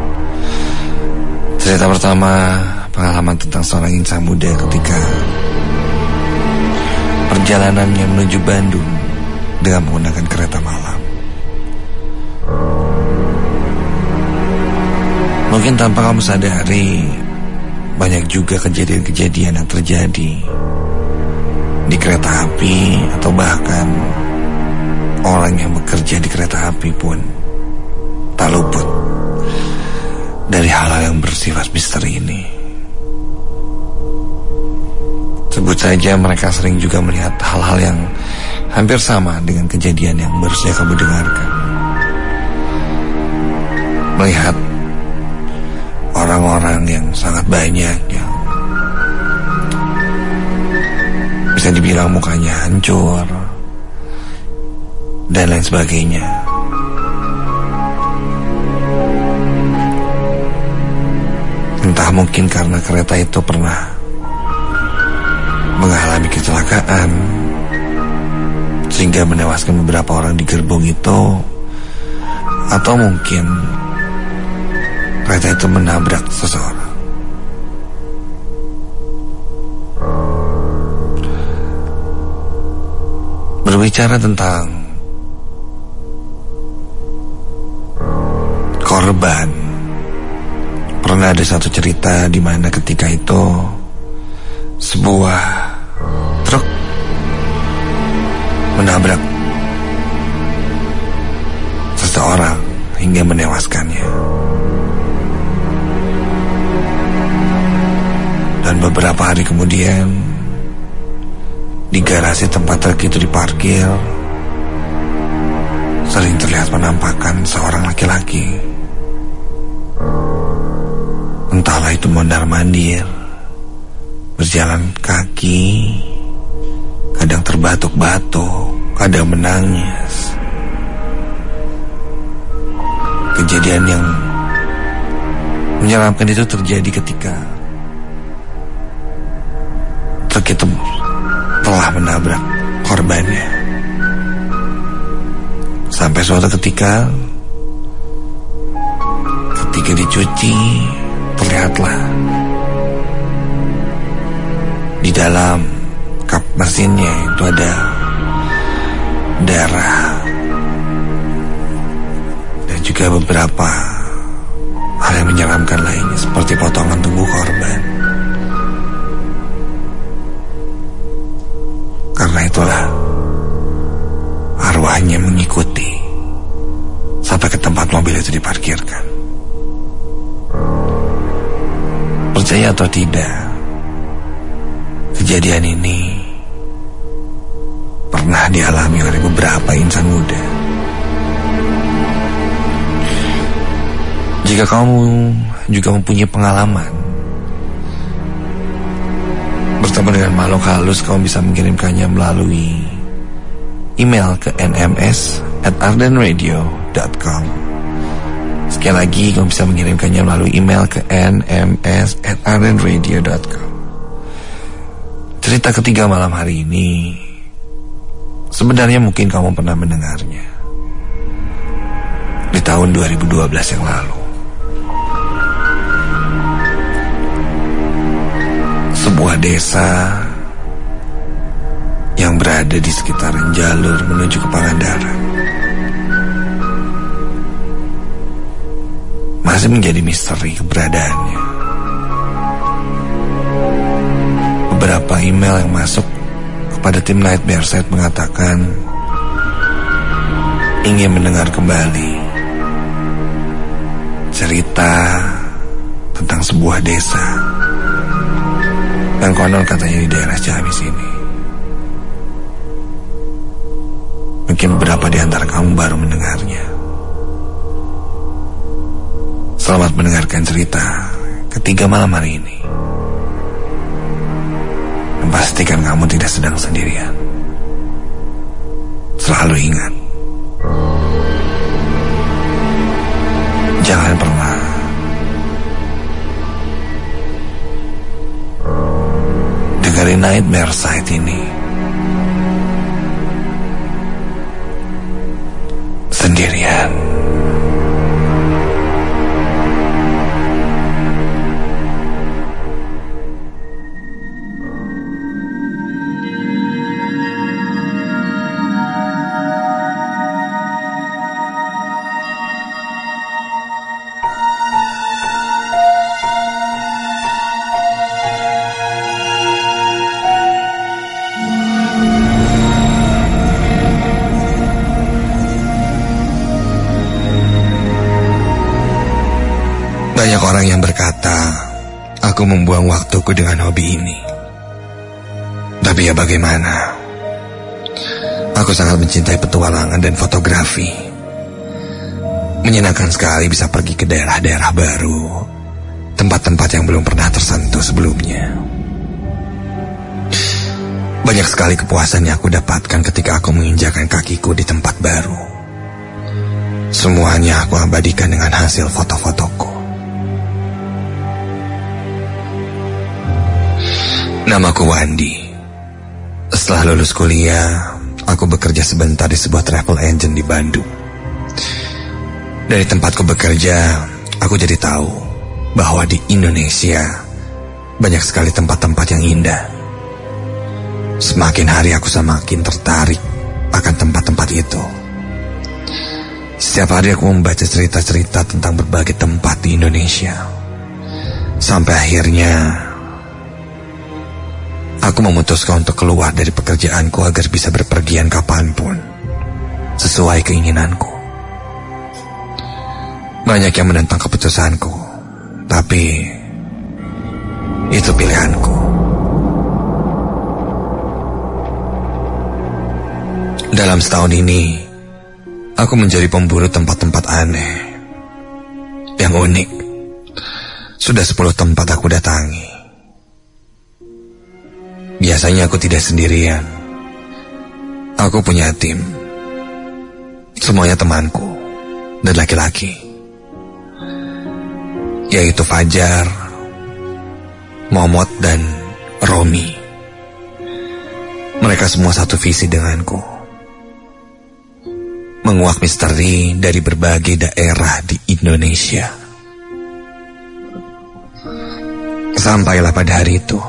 Cerita pertama, pengalaman tentang seorang insan muda ketika perjalanannya menuju Bandung dengan menggunakan kereta malam. Mungkin tanpa kamu sadari, banyak juga kejadian-kejadian yang terjadi di kereta api, atau bahkan orang yang bekerja di kereta api pun tak luput dari hal-hal yang bersifat misteri ini. Sebut saja mereka sering juga melihat hal-hal yang hampir sama dengan kejadian yang baru saja kamu dengarkan. Melihat orang-orang yang sangat banyak yang bisa dibilang mukanya hancur dan lain sebagainya. Entah mungkin karena kereta itu pernah mengalami kecelakaan sehingga menewaskan beberapa orang di gerbong itu, atau mungkin kereta itu menabrak seseorang. Berbicara tentang korban, pernah ada satu cerita di mana ketika itu sebuah truk menabrak seseorang hingga menewaskannya. Dan beberapa hari kemudian, di garasi tempat truk itu diparkir, sering terlihat penampakan seorang laki-laki. Entahlah itu mondar-mandir, berjalan kaki, kadang terbatuk-batuk, kadang menangis. Kejadian yang menyeramkan itu terjadi ketika truk itu telah menabrak korbannya. Sampai suatu ketika dicuci, terlihatlah di dalam kap mesinnya itu ada darah dan juga beberapa hal yang menyeramkan lainnya seperti potongan tubuh korban. Karena itulah arwahnya mengikuti sampai ke tempat mobil itu diparkirkan. Percaya atau tidak, kejadian ini pernah dialami oleh beberapa insan muda. Jika kamu juga mempunyai pengalaman bertemu dengan makhluk halus, kamu bisa mengirimkannya melalui email ke nms@ardenradio.com. Sekali lagi, kamu bisa mengirimkannya melalui email ke nms@ardenradio.com. Cerita ketiga malam hari ini sebenarnya mungkin kamu pernah mendengarnya di tahun 2012 yang lalu. Sebuah desa yang berada di sekitaran jalur menuju ke Pangandaran masih menjadi misteri keberadaannya. Beberapa email yang masuk kepada tim Nightmare Set mengatakan ingin mendengar kembali cerita tentang sebuah desa yang konon katanya di daerah Ciamis ini. Mungkin beberapa di antara kamu baru mendengarnya. Selamat mendengarkan cerita ketiga malam hari ini. Dan pastikan kamu tidak sedang sendirian. Selalu ingat, jangan pernah dengerin Nightmare Site ini sendirian. Banyak orang yang berkata, aku membuang waktuku dengan hobi ini. Tapi ya bagaimana? Aku sangat mencintai petualangan dan fotografi. Menyenangkan sekali bisa pergi ke daerah-daerah baru, tempat-tempat yang belum pernah tersentuh sebelumnya. Banyak sekali kepuasan yang aku dapatkan ketika aku menginjakan kakiku di tempat baru. Semuanya aku abadikan dengan hasil foto-fotoku. Namaku Wandi. Setelah lulus kuliah, aku bekerja sebentar di sebuah travel agent di Bandung. Dari tempatku bekerja, aku jadi tahu bahwa di Indonesia banyak sekali tempat-tempat yang indah. Semakin hari aku semakin tertarik akan tempat-tempat itu. Setiap hari aku membaca cerita-cerita tentang berbagai tempat di Indonesia. Sampai akhirnya aku memutuskan untuk keluar dari pekerjaanku agar bisa berpergian kapanpun, sesuai keinginanku. Banyak yang menentang keputusanku, tapi itu pilihanku. Dalam setahun ini, aku menjadi pemburu tempat-tempat aneh, yang unik. Sudah 10 tempat aku datangi. Biasanya aku tidak sendirian. Aku punya tim. Semuanya temanku dan laki-laki. yaitu Fajar, Momot, dan Romi. Mereka semua satu visi denganku, menguak misteri dari berbagai daerah di Indonesia. Sampailah pada hari itu,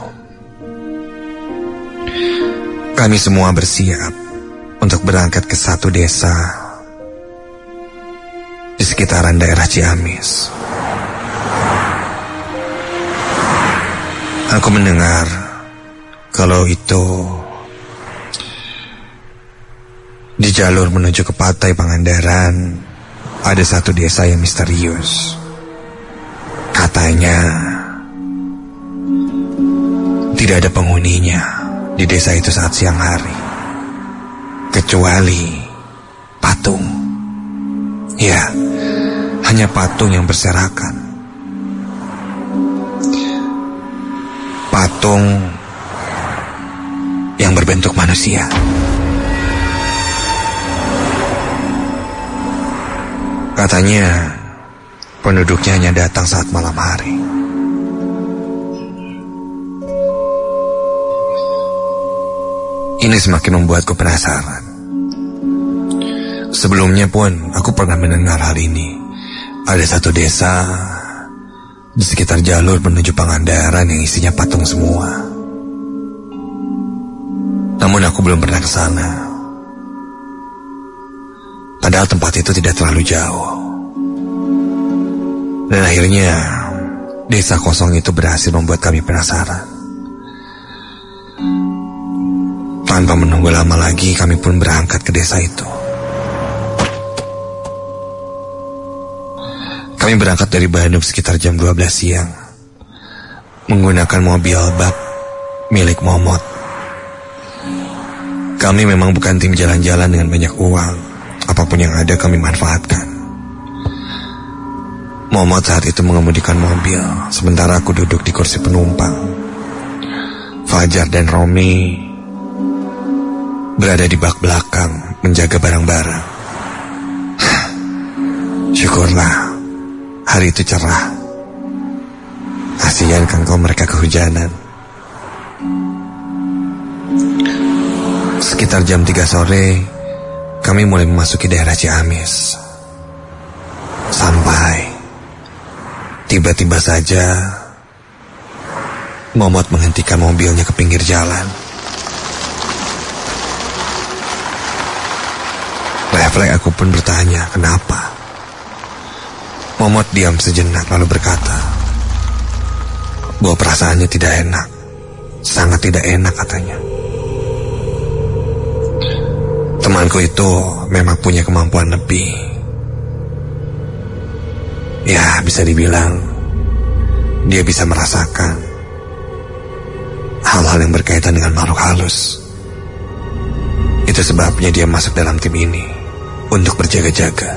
kami semua bersiap untuk berangkat ke satu desa di sekitaran daerah Ciamis. Aku mendengar kalau itu di jalur menuju ke Pantai Pangandaran ada satu desa yang misterius. Katanya tidak ada penghuninya di desa itu saat siang hari, kecuali patung. Ya, hanya patung yang berserakan. Patung yang berbentuk manusia. Katanya penduduknya hanya datang saat malam hari. Ini semakin membuatku penasaran. Sebelumnya pun aku pernah mendengar hal ini. Ada satu desa di sekitar jalur menuju Pangandaran yang isinya patung semua. Namun aku belum pernah ke sana. Padahal tempat itu tidak terlalu jauh. Dan akhirnya desa kosong itu berhasil membuat kami penasaran. Tanpa menunggu lama lagi, kami pun berangkat ke desa itu. Kami berangkat dari Bandung sekitar jam 12 siang, menggunakan mobil bak milik Momot. Kami memang bukan tim jalan-jalan dengan banyak uang. Apapun yang ada kami manfaatkan. Momot saat itu mengemudikan mobil, sementara aku duduk di kursi penumpang. Fajar dan Romi berada di bak belakang menjaga barang-barang. Syukurlah hari itu cerah. Kasihan kan kau mereka kehujanan. Sekitar jam 3 sore kami mulai memasuki daerah Ciamis. Sampai tiba-tiba saja Momot menghentikan mobilnya ke pinggir jalan. Refleks aku pun bertanya kenapa. Momot diam sejenak lalu berkata bahwa perasaannya tidak enak. Sangat tidak enak katanya. Temanku itu memang punya kemampuan lebih. Ya, bisa dibilang dia bisa merasakan hal-hal yang berkaitan dengan makhluk halus. Itu sebabnya dia masuk dalam tim ini untuk berjaga-jaga.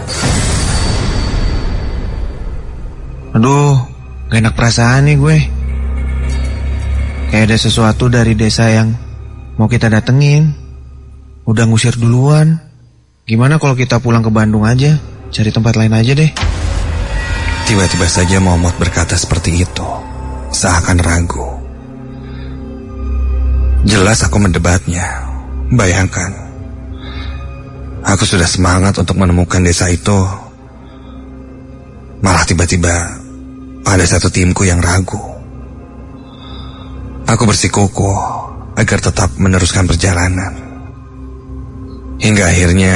Aduh, gak enak perasaan nih gue. Kayak ada sesuatu dari desa yang mau kita datengin. Udah ngusir duluan. Gimana kalau kita pulang ke Bandung aja? Cari tempat lain aja deh. Tiba-tiba saja Momot berkata seperti itu, seakan ragu. Jelas aku mendebatnya. Bayangkan, aku sudah semangat untuk menemukan desa itu, malah tiba-tiba ada satu timku yang ragu. Aku bersikukuh agar tetap meneruskan perjalanan. Hingga akhirnya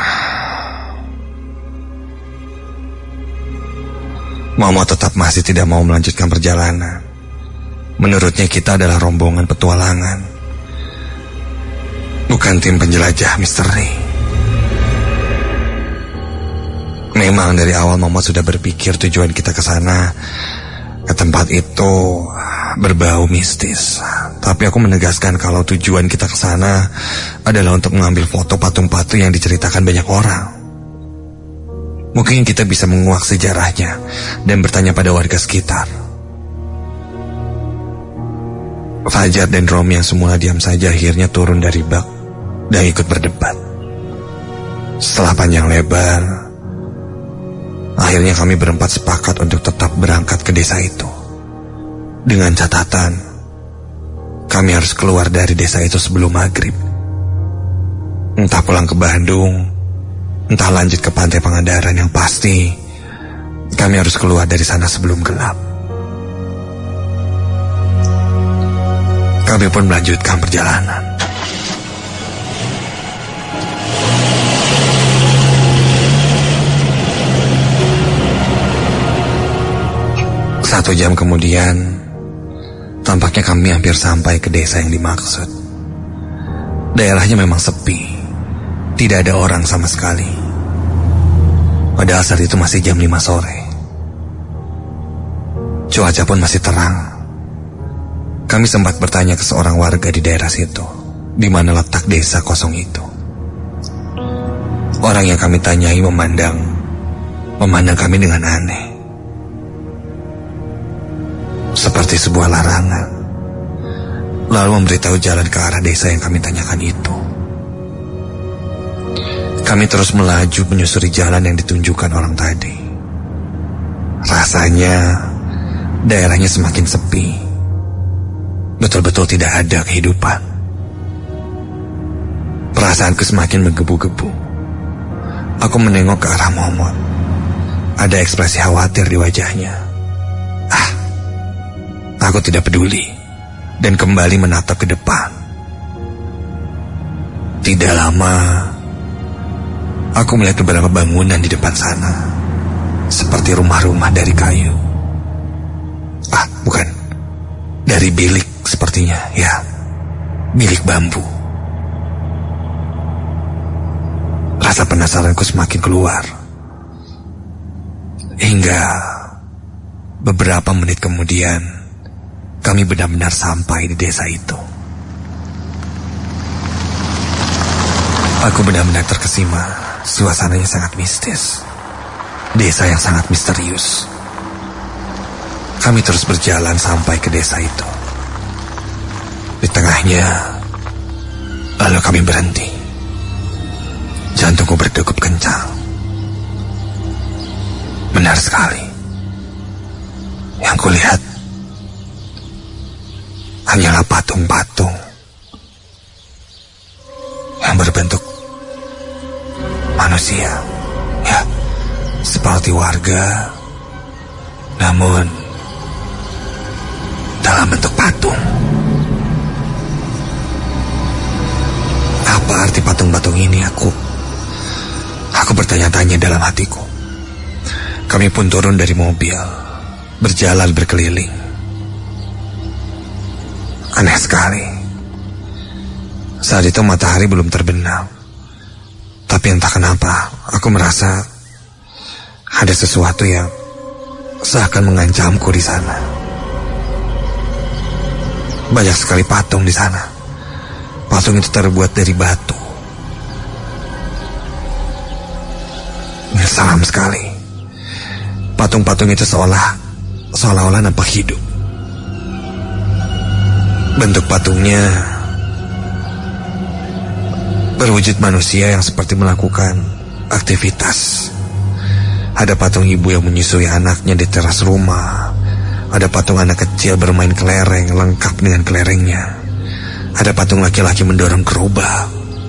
Momot tetap masih tidak mau melanjutkan perjalanan. Menurutnya kita adalah rombongan petualangan, bukan tim penjelajah misteri. Memang dari awal Momot sudah berpikir tujuan kita ke sana, ke tempat itu berbau mistis. Tapi aku menegaskan kalau tujuan kita ke sana adalah untuk mengambil foto patung-patung yang diceritakan banyak orang. Mungkin kita bisa menguak sejarahnya dan bertanya pada warga sekitar. Fajar dan Romi yang semula diam saja akhirnya turun dari bak dan ikut berdebat. Setelah panjang lebar, Akhirnya kami berempat sepakat untuk tetap berangkat ke desa itu. Dengan catatan, kami harus keluar dari desa itu sebelum maghrib. Entah pulang ke Bandung, entah lanjut ke Pantai Pangandaran, yang pasti kami harus keluar dari sana sebelum gelap. Kami pun melanjutkan perjalanan. Satu jam kemudian, tampaknya kami hampir sampai ke desa yang dimaksud. Daerahnya memang sepi, tidak ada orang sama sekali. Padahal saat itu masih jam 5 sore. Cuaca pun masih terang. Kami sempat bertanya ke seorang warga di daerah situ, di mana letak desa kosong itu. Orang yang kami tanyai memandang kami dengan aneh, seperti sebuah larangan, lalu memberitahu jalan ke arah desa yang kami tanyakan itu. Kami terus melaju menyusuri jalan yang ditunjukkan orang tadi. Rasanya daerahnya semakin sepi. Betul-betul tidak ada kehidupan. Perasaanku semakin menggebu-gebu. Aku menengok ke arah Momot. Ada ekspresi khawatir di wajahnya. Aku tidak peduli dan kembali menatap ke depan. Tidak lama, aku melihat beberapa bangunan di depan sana, seperti rumah-rumah dari kayu. Bukan, dari bilik sepertinya, ya, bilik bambu. Rasa penasaranku semakin keluar, hingga beberapa menit kemudian kami benar-benar sampai di desa itu. Aku benar-benar terkesima. Suasananya sangat mistis. Desa yang sangat misterius. Kami terus berjalan sampai ke desa itu. Di tengahnya, lalu kami berhenti. Jantungku berdegup kencang. Benar sekali. Yang kulihat hanyalah patung-patung yang berbentuk manusia, ya, seperti warga, namun dalam bentuk patung. Apa arti patung-patung ini? Aku bertanya-tanya dalam hatiku. Kami pun turun dari mobil, berjalan berkeliling. Aneh sekali. Saat itu matahari belum terbenam. Tapi entah kenapa, aku merasa ada sesuatu yang seakan mengancamku di sana. Banyak sekali patung di sana. Patung itu terbuat dari batu. Seram sekali. Patung-patung itu seolah-olah nampak hidup. Bentuk patungnya berwujud manusia yang seperti melakukan aktivitas. Ada patung ibu yang menyusui anaknya di teras rumah. Ada patung anak kecil bermain kelereng lengkap dengan kelerengnya. Ada patung laki-laki mendorong gerobak.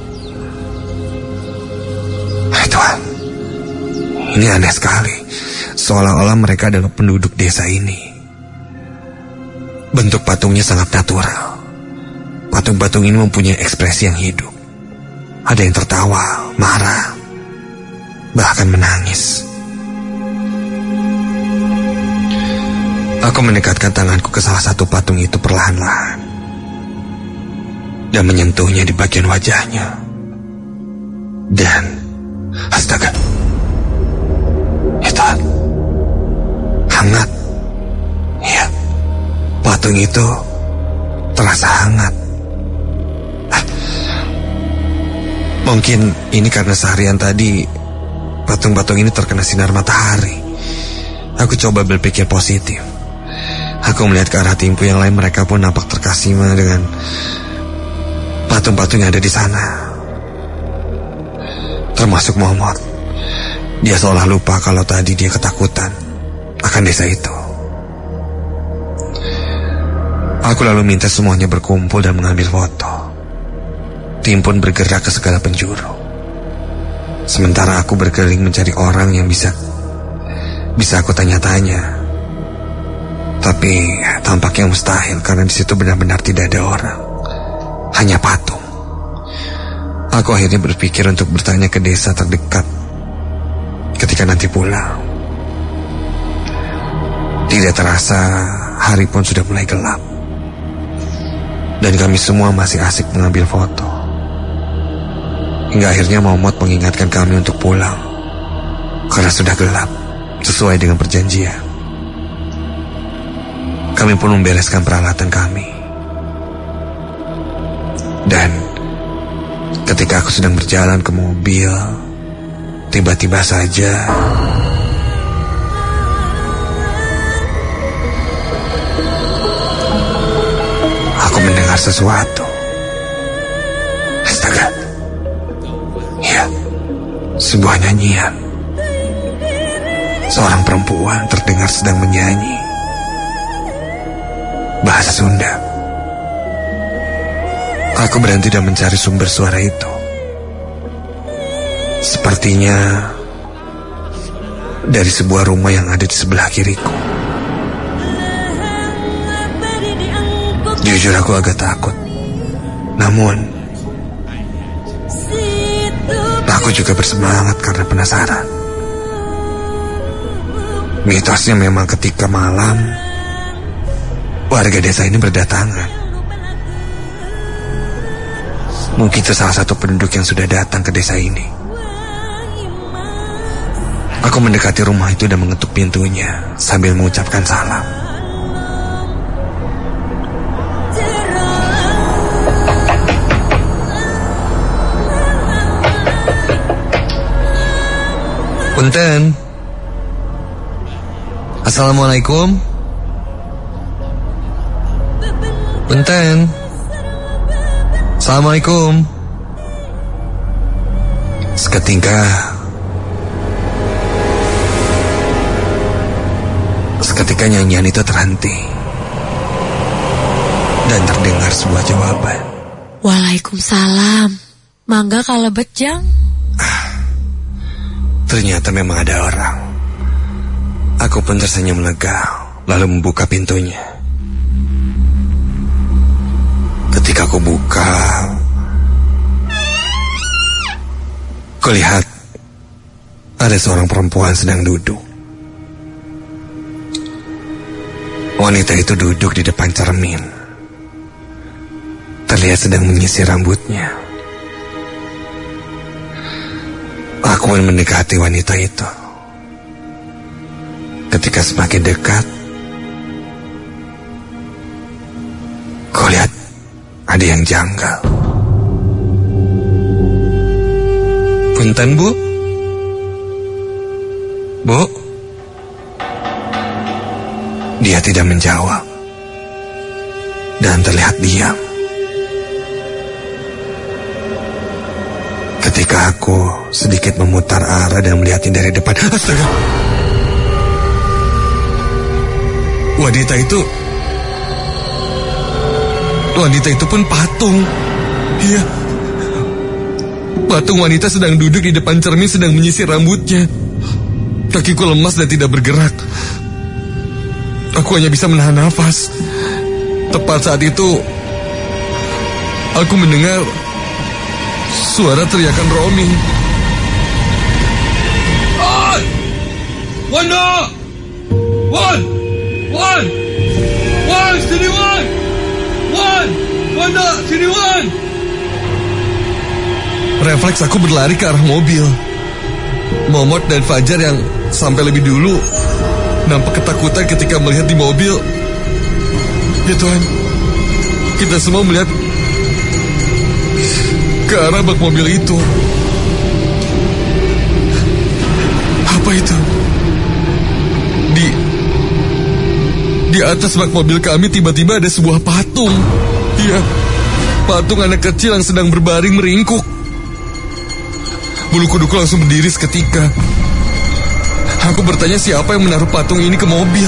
Tuhan, ini aneh sekali. Seolah-olah mereka adalah penduduk desa ini. Bentuk patungnya sangat natural. Patung-patung ini mempunyai ekspresi yang hidup. Ada yang tertawa, marah, bahkan menangis. Aku mendekatkan tanganku ke salah satu patung itu perlahan-lahan dan menyentuhnya di bagian wajahnya. Dan astaga, itu hangat. Ya, patung itu terasa hangat. Mungkin ini karena seharian tadi patung-patung ini terkena sinar matahari. Aku coba berpikir positif. Aku melihat ke arah Timpu yang lain, mereka pun nampak terkesima dengan patung-patung yang ada di sana. Termasuk Momot. Dia seolah lupa kalau tadi dia ketakutan akan desa itu. Aku lalu minta semuanya berkumpul dan mengambil foto. Tim pun bergerak ke segala penjuru. Sementara aku berkeliling mencari orang yang bisa aku tanya-tanya. Tapi tampaknya mustahil karena di situ benar-benar tidak ada orang. Hanya patung. Aku akhirnya berpikir untuk bertanya ke desa terdekat ketika nanti pulang. Tidak terasa hari pun sudah mulai gelap. Dan kami semua masih asik mengambil foto. Hingga akhirnya Momot mengingatkan kami untuk pulang karena sudah gelap, sesuai dengan perjanjian. Kami pun membereskan peralatan kami. Dan ketika aku sedang berjalan ke mobil, tiba-tiba saja aku mendengar sesuatu. Astaga. Ya, sebuah nyanyian. Seorang perempuan terdengar sedang menyanyi bahasa Sunda. Aku berhenti dan mencari sumber suara itu. Sepertinya dari sebuah rumah yang ada di sebelah kiriku. Jujur aku agak takut. Namun aku juga bersemangat karena penasaran. Mitosnya memang ketika malam warga desa ini berdatangan. Mungkin itu salah satu penduduk yang sudah datang ke desa ini. Aku mendekati rumah itu dan mengetuk pintunya sambil mengucapkan salam. Punten. Assalamualaikum. Punten. Assalamualaikum. Seketika nyanyian itu terhenti dan terdengar sebuah jawaban. Waalaikumsalam. Mangga kalebet jang. Ternyata memang ada orang. Aku pun tersenyum lega, lalu membuka pintunya. Ketika aku buka, kulihat ada seorang perempuan sedang duduk. Wanita itu duduk di depan cermin. Terlihat sedang menyisir rambutnya. Aku pun mendekati wanita itu. Ketika semakin dekat, kulihat ada yang janggal. Punten, Bu? Bu? Dia tidak menjawab dan terlihat diam. Ketika aku sedikit memutar arah dan melihatnya dari depan, astaga! Wanita itu pun patung. Iya. Patung wanita sedang duduk di depan cermin sedang menyisir rambutnya. Kakiku lemas dan tidak bergerak. Aku hanya bisa menahan nafas. Tepat saat itu aku mendengar suara teriakan Romi. Wan! Wanda! Wan! Wan! Wan! Sini Wan! Wan! Wanda! Sini Wan! Refleks aku berlari ke arah mobil. Momot dan Fajar yang sampai lebih dulu nampak ketakutan ketika melihat di mobil. Ya Tuhan, kita semua melihat ke arah bak mobil itu. Apa itu? Di atas bak mobil kami tiba-tiba ada sebuah patung. Iya, patung anak kecil yang sedang berbaring meringkuk. Bulu kuduku langsung berdiri seketika. Aku bertanya siapa yang menaruh patung ini ke mobil.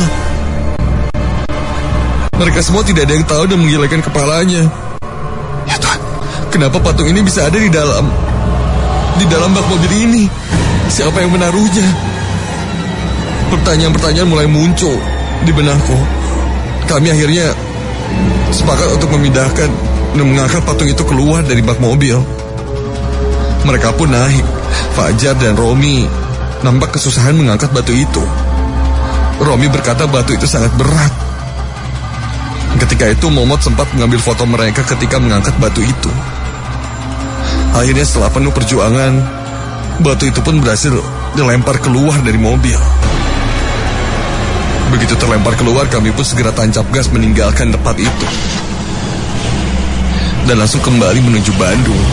Mereka semua tidak ada yang tahu dan menggelengkan kepalanya. Ya Tuhan, kenapa patung ini bisa ada di dalam bak mobil ini? Siapa yang menaruhnya? Pertanyaan-pertanyaan mulai muncul di benakku. Kami akhirnya sepakat untuk memindahkan dan mengangkat patung itu keluar dari bak mobil. Mereka pun naik. Fajar dan Romi nampak kesusahan mengangkat batu itu. Romi berkata batu itu sangat berat. Ketika itu Momot sempat mengambil foto mereka ketika mengangkat batu itu. Akhirnya setelah penuh perjuangan, batu itu pun berhasil dilempar keluar dari mobil. Begitu terlempar keluar, kami pun segera tancap gas meninggalkan tempat itu dan langsung kembali menuju Bandung.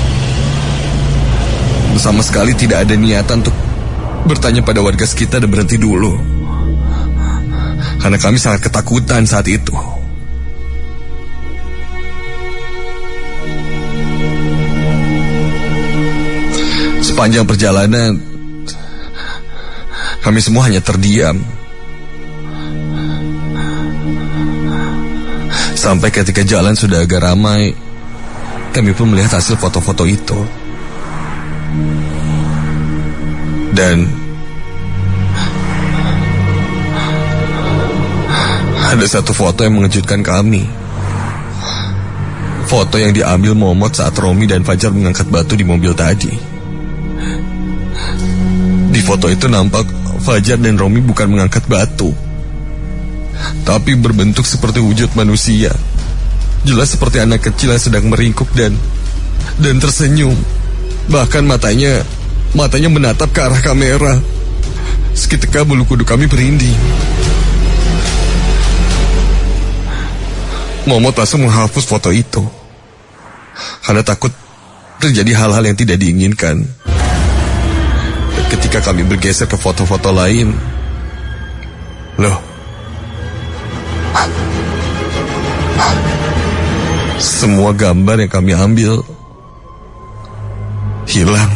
Sama sekali tidak ada niatan untuk bertanya pada warga sekitar dan berhenti dulu, karena kami sangat ketakutan saat itu. Sepanjang perjalanan, kami semua hanya terdiam. Sampai ketika jalan sudah agak ramai, kami pun melihat hasil foto-foto itu. Dan ada satu foto yang mengejutkan kami. Foto yang diambil Momot saat Romi dan Fajar mengangkat batu di mobil tadi. Di foto itu nampak Fajar dan Romi bukan mengangkat batu, tapi berbentuk seperti wujud manusia. Jelas seperti anak kecil yang sedang meringkuk dan tersenyum. Bahkan matanya menatap ke arah kamera. Seketika bulu kuduk kami berinding. Momot langsung menghapus foto itu karena takut terjadi hal-hal yang tidak diinginkan. Ketika kami bergeser ke foto-foto lain, loh, semua gambar yang kami ambil hilang.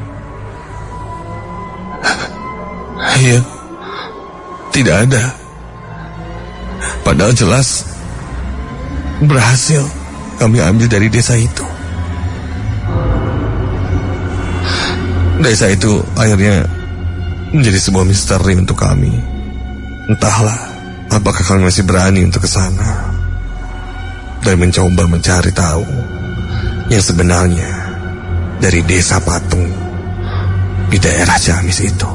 Iya, tidak ada. Padahal jelas berhasil kami ambil dari desa itu. Desa itu akhirnya menjadi sebuah misteri untuk kami. Entahlah apakah kami masih berani untuk ke sana dan mencoba mencari tahu yang sebenarnya dari desa Patung di daerah Ciamis itu.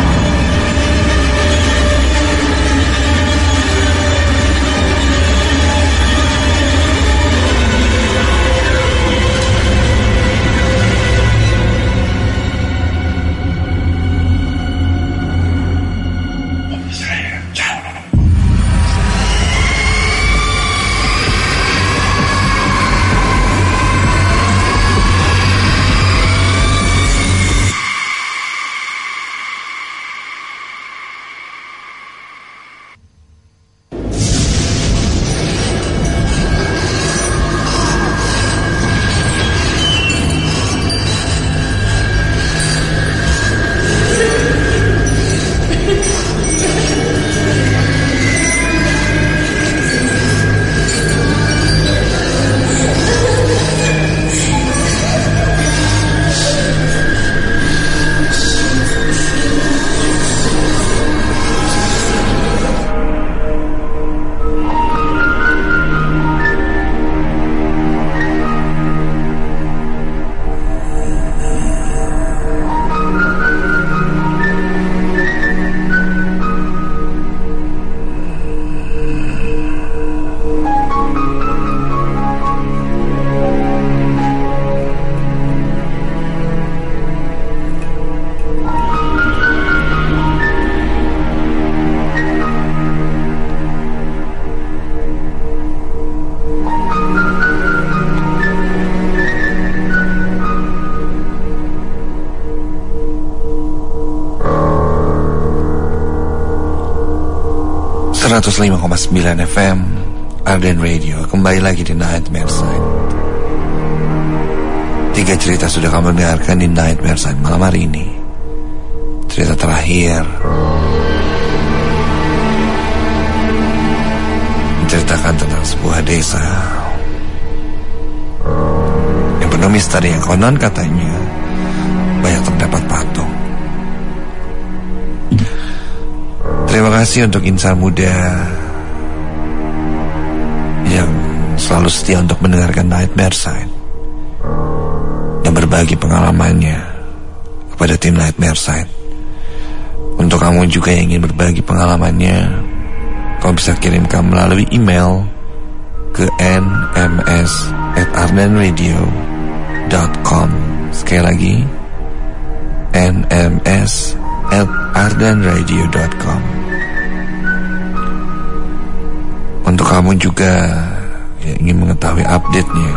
.9 FM Arden Radio, kembali lagi di Nightmare Side. 3 cerita sudah kamu dengarkan di Nightmare Side malam hari ini. cerita terakhir menceritakan tentang sebuah desa yang penuh misteri yang konon katanya banyak terdapat patung. Terima kasih untuk insan muda yang selalu setia untuk mendengarkan Nightmare Side dan berbagi pengalamannya kepada tim Nightmare Side. Untuk kamu juga yang ingin berbagi pengalamannya, kamu bisa kirimkan melalui email ke nms@ardenradio.com. Sekali lagi, nms@ardenradio.com. Untuk kamu juga yang ingin mengetahui update-nya,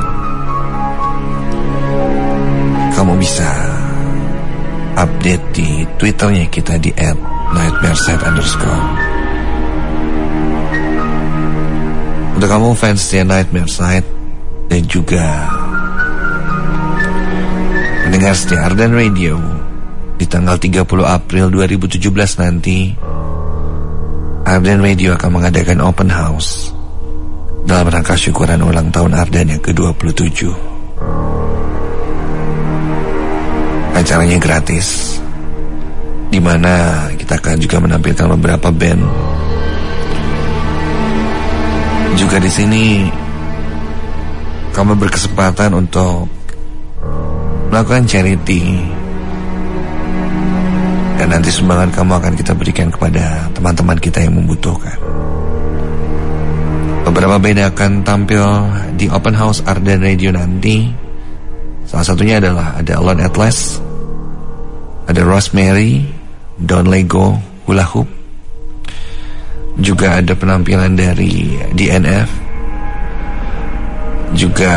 kamu bisa update di Twitternya kita di @nightmareside_. Untuk kamu fans setia Nightmare Side dan juga mendengar setia Arden Radio, di tanggal 30 April 2017 nanti Arden Radio akan mengadakan open house dalam rangka syukuran ulang tahun Arden yang ke-27. Acaranya gratis, di mana kita akan juga menampilkan beberapa band. Juga di sini kamu berkesempatan untuk melakukan charity, dan nanti sumbangan kamu akan kita berikan kepada teman-teman kita yang membutuhkan. Beberapa band akan tampil di open house Arden Radio nanti. Salah satunya adalah ada Alone at Last, ada Rosemary, Don Lego, Hula Hoop. Juga ada penampilan dari DNF. Juga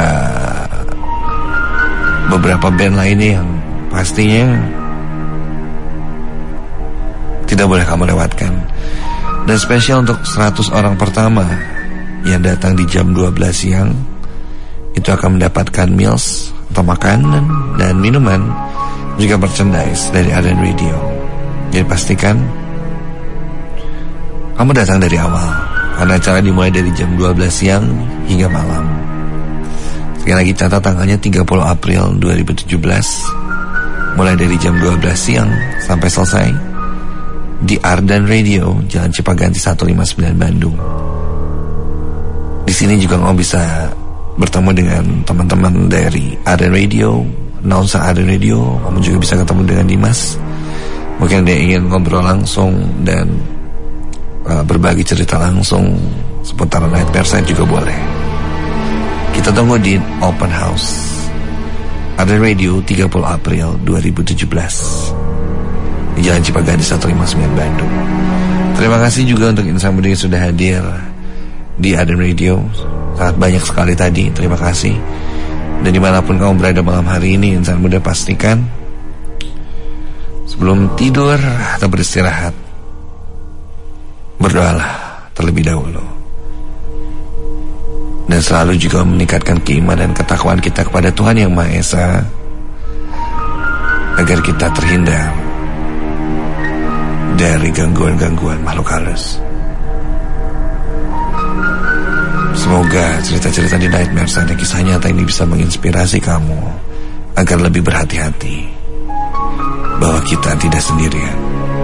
beberapa band lainnya yang pastinya tidak boleh kamu lewatkan. Dan spesial untuk 100 orang pertama yang datang di jam 12 siang, itu akan mendapatkan meals atau makanan dan minuman, juga merchandise dari Arden Radio. Jadi pastikan kamu datang dari awal, karena acara dimulai dari jam 12 siang hingga malam. Sekali lagi catat tanggalnya 30 April 2017, mulai dari jam 12 siang sampai selesai di Arden Radio, Jalan Cipaganti 159 Bandung. Di sini juga kamu bisa bertemu dengan teman-teman dari Arden Radio, announcer Arden Radio. Kamu juga bisa ketemu dengan Dimas. Mungkin dia ingin ngobrol langsung dan berbagi cerita langsung seputar Nightmare Side juga boleh. Kita tunggu di open house Arden Radio 30 April 2017 di Jalan Cipaganti 159 Bandung. Terima kasih juga untuk insan muda yang sudah hadir di Arden Radio. Sangat banyak sekali tadi. Terima kasih. Dan dimanapun kamu berada malam hari ini, insan muda, pastikan sebelum tidur atau beristirahat, berdoalah terlebih dahulu. Dan selalu juga meningkatkan keimanan dan ketakwaan kita kepada Tuhan Yang Maha Esa, agar kita terhindar dari gangguan-gangguan makhluk halus. Semoga cerita-cerita di Nightmare Side dan kisah nyata ini bisa menginspirasi kamu agar lebih berhati-hati, bahwa kita tidak sendirian.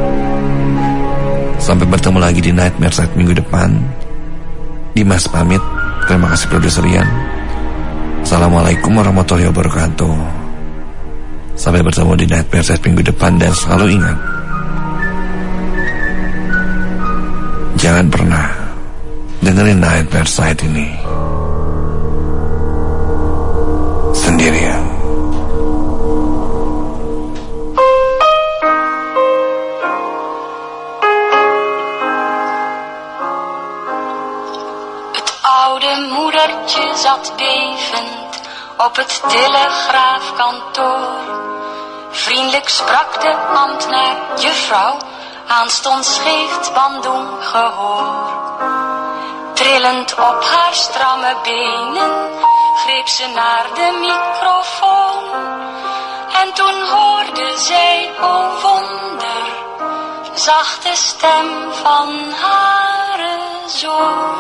Sampai bertemu lagi di Nightmare Side minggu depan. Dimas pamit. Terima kasih produser Ian. Assalamualaikum warahmatullahi wabarakatuh. Sampai bertemu di Nightmare Side minggu depan. Dan selalu ingat, jangan pernah dengerin Nightmare Side ini sendirian. Moedertje zat bevend op het telegraafkantoor. Vriendelijk sprak de ambtenaar, juffrouw, aanstonds geeft Bandung gehoor. Trillend op haar stramme benen greep ze naar de microfoon. En toen hoorde zij, oh wonder, zachte stem van haar zoon.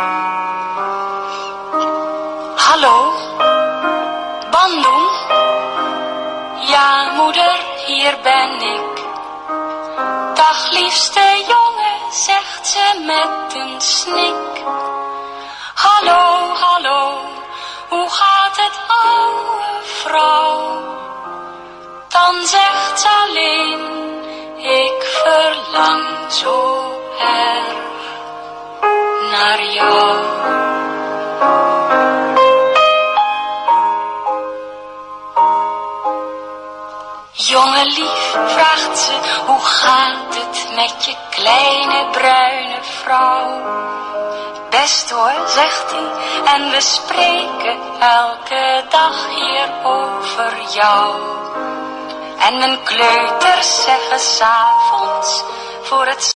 Hallo, Bandung? Ja, moeder, hier ben ik. Dag, liefste jongen, zegt ze met een snik. Hallo, hallo, hoe gaat het, oude vrouw? Dan zegt ze alleen, ik verlang zo erg naar jou. Jongen lief, vraagt ze, hoe gaat het met je kleine bruine vrouw? Best hoor, zegt hij, en we spreken elke dag hier over jou. En mijn kleuters zeggen 's avonds voor het